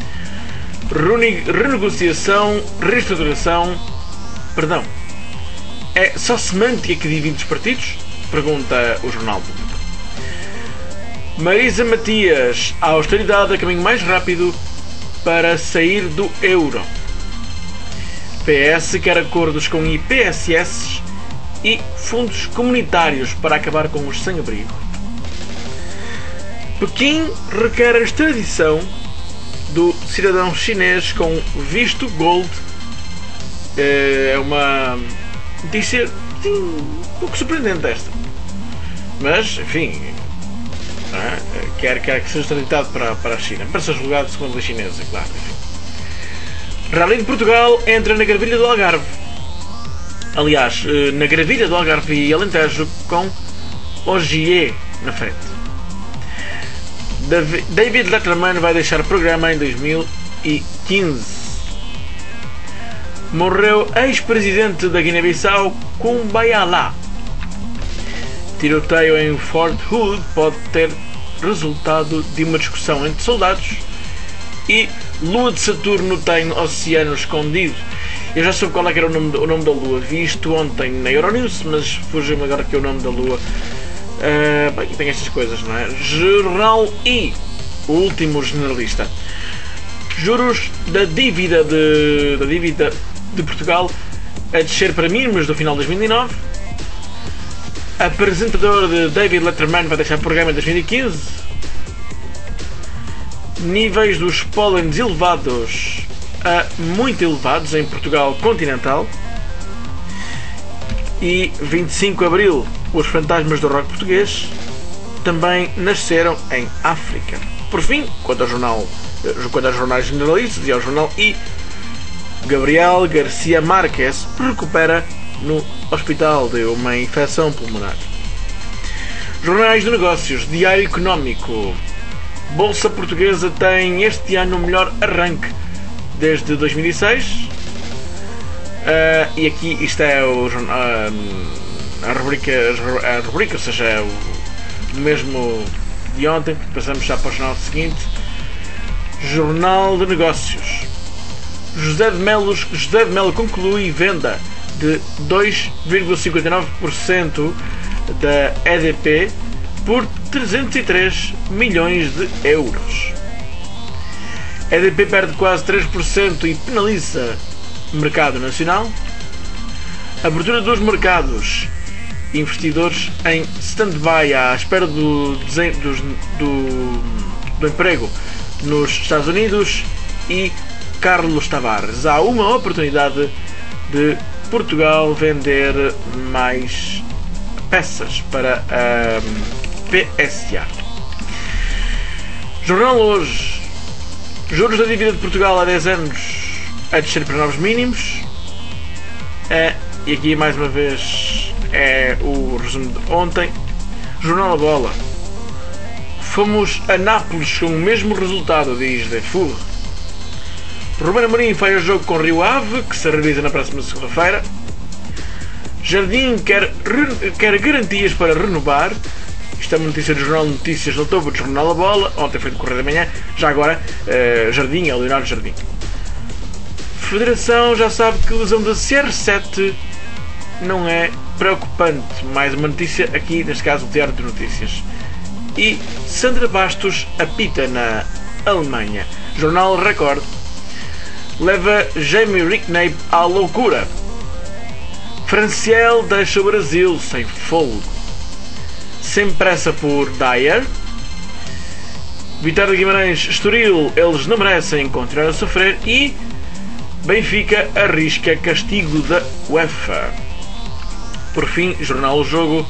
S4: Renegociação, reestruturação, perdão. É só semântica que divide os partidos? Pergunta o Jornal Público. Marisa Matias, a austeridade é o caminho mais rápido para sair do euro. P S quer acordos com I P S S e fundos comunitários para acabar com os sem-abrigo. Pequim requer a extradição do cidadão chinês com visto gold. É uma notícia, sim, um pouco surpreendente esta. Mas, enfim, não é? quer, quer que seja extraditado para, para a China, para ser julgado segundo a lei chinesa, claro. Enfim. Rally de Portugal entra na Gravilha do Algarve. Aliás, na Gravilha do Algarve e Alentejo com Ogier na frente. David Letterman vai deixar o programa em dois mil e quinze. Morreu ex-presidente da Guiné-Bissau, Kumbayala. Tiroteio em Fort Hood pode ter resultado de uma discussão entre soldados. E Lua de Saturno tem oceano escondido. Eu já soube qual é que era o nome, o nome da Lua, vi isto ontem na Euronews, mas fugiu-me agora que é o nome da Lua. Uh, bem, tem estas coisas, não é? Jornal I, o último generalista. Juros da dívida de, da dívida de Portugal a descer para mínimos do final de dois mil e nove. Apresentador de David Letterman vai deixar o programa em dois mil e quinze. Níveis dos pólenes elevados a muito elevados em Portugal continental. E vinte e cinco de abril, os fantasmas do rock português também nasceram em África. Por fim, quanto ao jornal, quanto aos jornais generalistas e ao jornal I, Gabriel Garcia Marques recupera no hospital de uma infecção pulmonar. Jornais de negócios. Diário Económico. Bolsa Portuguesa tem este ano o melhor arranque desde dois mil e seis. Uh, e aqui isto é o, uh, a rubrica, a rubrica, ou seja, o mesmo de ontem. Passamos já para o jornal seguinte. Jornal de Negócios. José de Melo, José de Melo conclui venda de dois vírgula cinquenta e nove por cento da E D P por trezentos e três milhões de euros. A E D P perde quase três por cento e penaliza o mercado nacional. Abertura dos mercados. Investidores em stand-by à espera do, do, do, do emprego nos Estados Unidos. E Carlos Tavares. Há uma oportunidade de Portugal vender mais peças para a P S A. Jornal Hoje. Juros da dívida de Portugal há dez anos a descer para novos mínimos. É, e aqui mais uma vez é o resumo de ontem. Jornal A Bola. Fomos a Nápoles com o mesmo resultado, diz Defour. Ruben Amorim vai ao jogo com Rio Ave, que se realiza na próxima segunda-feira. Jardim quer, quer garantias para renovar. Isto é uma notícia do Jornal de Notícias de Outubro do Jornal A Bola. Ontem foi de Correio da Manhã. Já agora, uh, Jardim é o Leonardo Jardim. Federação já sabe que a lesão da C R sete não é preocupante. Mais uma notícia aqui, neste caso, o Diário de Notícias. E Sandra Bastos apita na Alemanha. Jornal Record leva Jamie Redknapp à loucura. Franciel deixa o Brasil sem fogo. Sem pressa por Dyer. Vitória de Guimarães, Estoril, eles não merecem continuar a sofrer. E Benfica arrisca castigo da UEFA. Por fim, Jornal O Jogo.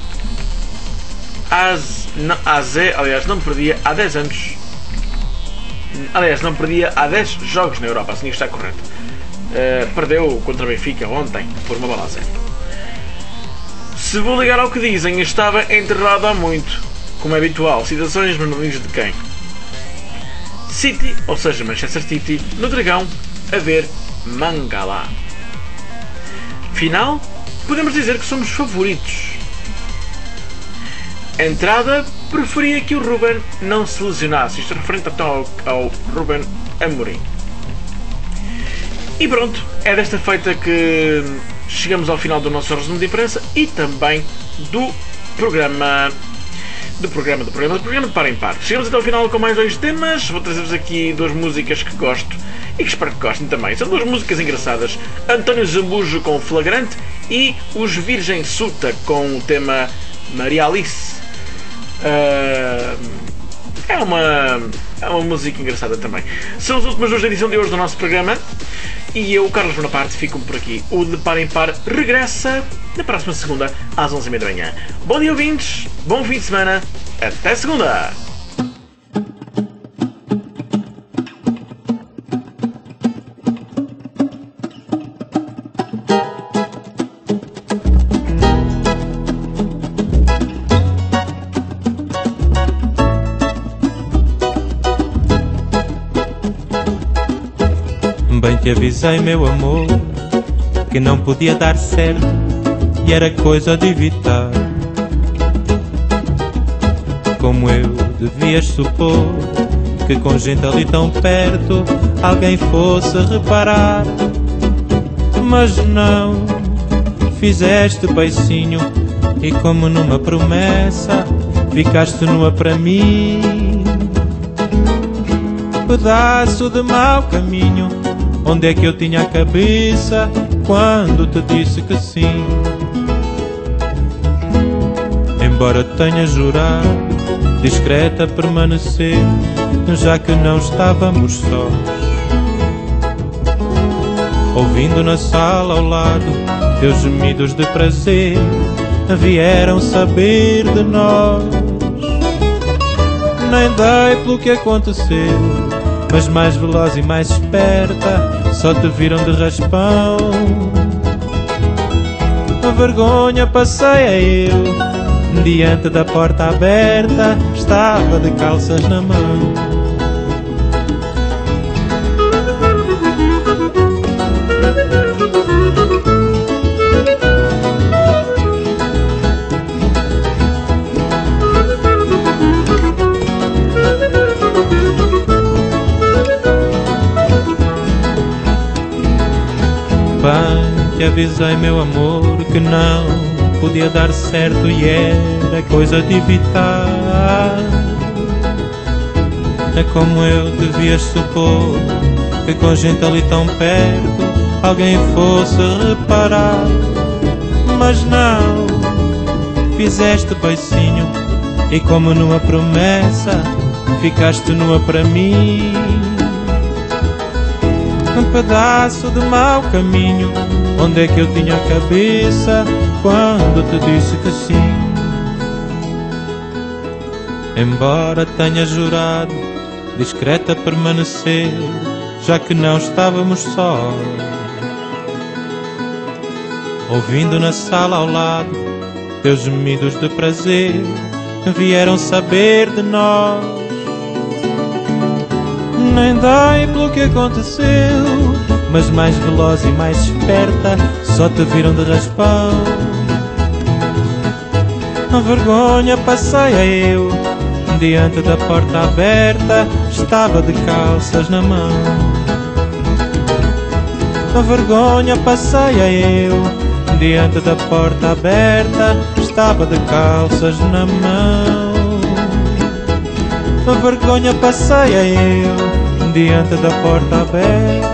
S4: Az, não, AZ, aliás, não perdia há dez anos. Aliás, não perdia há dez jogos na Europa, assim está correto. Uh, perdeu contra o Benfica ontem, por uma bola a zero. Se vou ligar ao que dizem, estava enterrado há muito. Como é habitual, citações, mas não diz de quem. City, ou seja, Manchester City, no Dragão, a ver Mangala. Final, podemos dizer que somos favoritos. Entrada, preferia que o Ruben não se lesionasse. Isto é referente então ao, ao Ruben Amorim. E pronto, é desta feita que chegamos ao final do nosso resumo de imprensa e também do programa do programa, do programa, do programa de Par em Par. Chegamos até ao final com mais dois temas. Vou trazer-vos aqui duas músicas que gosto e que espero que gostem também. São duas músicas engraçadas. António Zambujo com Flagrante e Os Virgem Suta com o tema Maria Alice. Uh, é, uma, é uma música engraçada também. São as últimas duas da edição de hoje do nosso programa. E eu, Carlos Bonaparte, fico por aqui. O de Par em Par regressa na próxima segunda às onze e meia da manhã. Bom dia, ouvintes. Bom fim de semana. Até segunda.
S2: Bem te avisei, meu amor, que não podia dar certo e era coisa de evitar. Como eu devias supor que com gente ali tão perto alguém fosse reparar. Mas não, fizeste beicinho e como numa promessa ficaste nua para mim. Pedaço de mau caminho, onde é que eu tinha a cabeça quando te disse que sim? Embora tenha jurado discreta permanecer, já que não estávamos sós. Ouvindo na sala ao lado teus gemidos de prazer, vieram saber de nós. Nem dei pelo que aconteceu, mas mais veloz e mais esperta só te viram de raspão. A vergonha passeia eu, diante da porta aberta, estava de calças na mão. Bem, te avisei, meu amor, que não podia dar certo e era coisa de evitar. É como eu devias supor que com gente ali tão perto alguém fosse reparar. Mas não, fizeste beicinho e como numa promessa ficaste nua para mim. Um pedaço de mau caminho, onde é que eu tinha a cabeça quando te disse que sim? Embora tenha jurado discreta permanecer, já que não estávamos sós. Ouvindo na sala ao lado teus gemidos de prazer, vieram saber de nós. Nem dói pelo que aconteceu, mas mais veloz e mais esperta, só te viram de raspão. A vergonha passeia eu, diante da porta aberta, estava de calças na mão. A vergonha passeia eu, diante da porta aberta, estava de calças na mão. A vergonha passeia eu, diante da porta aberta.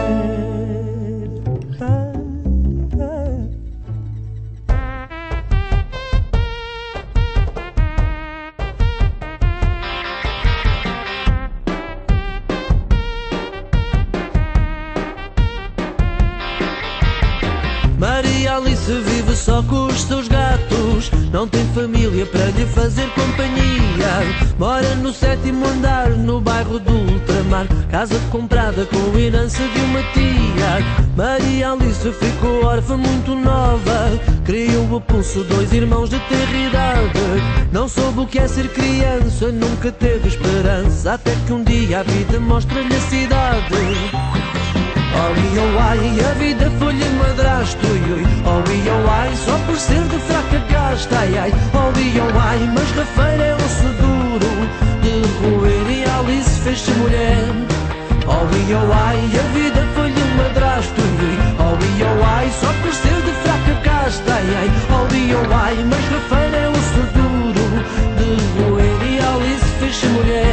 S3: Maria Alice vive só com os seus gatos, não tem família para lhe fazer companhia. Mora no sétimo andar, no bairro do Ultramar, casa comprada com herança de uma tia. Maria Alice ficou órfã muito nova, criou a pulso dois irmãos de tenra idade. Não soube o que é ser criança, nunca teve esperança, até que um dia a vida mostra-lhe a cidade. Oh, e oh, ai, a vida foi-lhe madrasto, ui, oh, e oh, ai, só por ser de fraca casta, ai, ai, oh, e oh, ai, mas rafeira é osso duro de roer e Alice fez-se mulher. Oh, e oh, ai, a vida foi-lhe madrasto, ui, oh, e oh, ai, só por ser de fraca casta, ai, ai, oh, e oh, ai, mas rafeira é osso duro de roer e Alice fez-se mulher.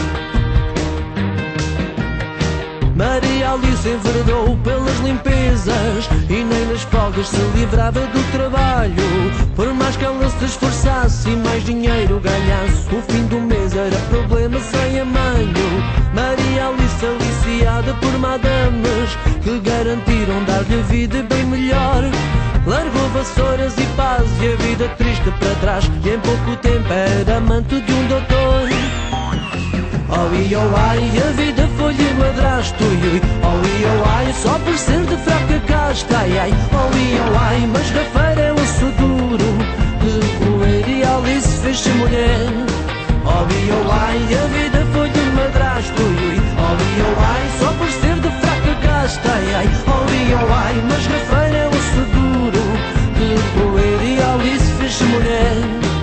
S3: Maria Alice enveredou pelas limpezas e nem nas folgas se livrava do trabalho. Por mais que ela se esforçasse e mais dinheiro ganhasse, o fim do mês era problema sem amanho. Maria Alice aliciada por madames que garantiram dar-lhe vida bem melhor, largou vassouras e paz e a vida triste para trás, e em pouco tempo era amante de um doutor. Oh, e oh, ai, a vida foi-lhe madrasto, ui, oh, e oh, ai, só por ser de fraca casta, ai, ai, oh, e oh, ai, mas rafeira é osso duro de roer e Alice fez-se mulher. Oh, e oh, ai, a vida foi-lhe madrasto, ui, oh, e oh, ai, só por ser de fraca casta, ai, ai, oh, e oh, ai, mas rafeira é osso duro de roer e Alice fez-se mulher.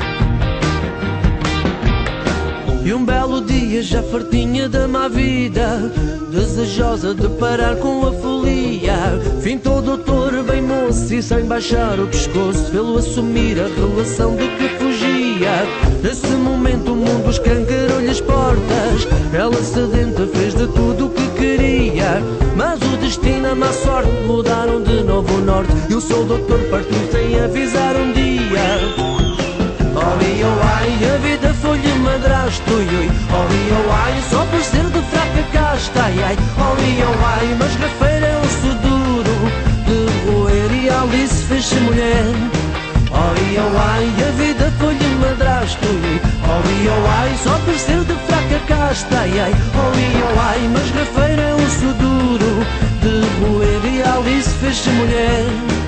S3: E um belo dia, já fartinha da má vida, desejosa de parar com a folia, fintou o doutor bem moço e sem baixar o pescoço, fê-lo assumir a relação de que fugia. Nesse momento o mundo escancarou-lhe as portas, ela sedenta fez de tudo o que queria, mas o destino, a má sorte, mudaram de novo o norte, e o seu doutor partiu sem avisar um dia. Oh, e oh, ai, a vida foi-lhe madrasto, ui, oh, e oh, ai, só por ser de fraca casta, ai, ai, oh, e oh, ai, mas rafeira é osso duro de roer e Alice fez-se mulher. Oh, e oh, ai, a vida foi-lhe madrasto, ui, oh, e oh, ai, só por ser de fraca casta, ai, ai, oh, e oh, ai, mas rafeira é osso duro de roer e Alice fez-se mulher.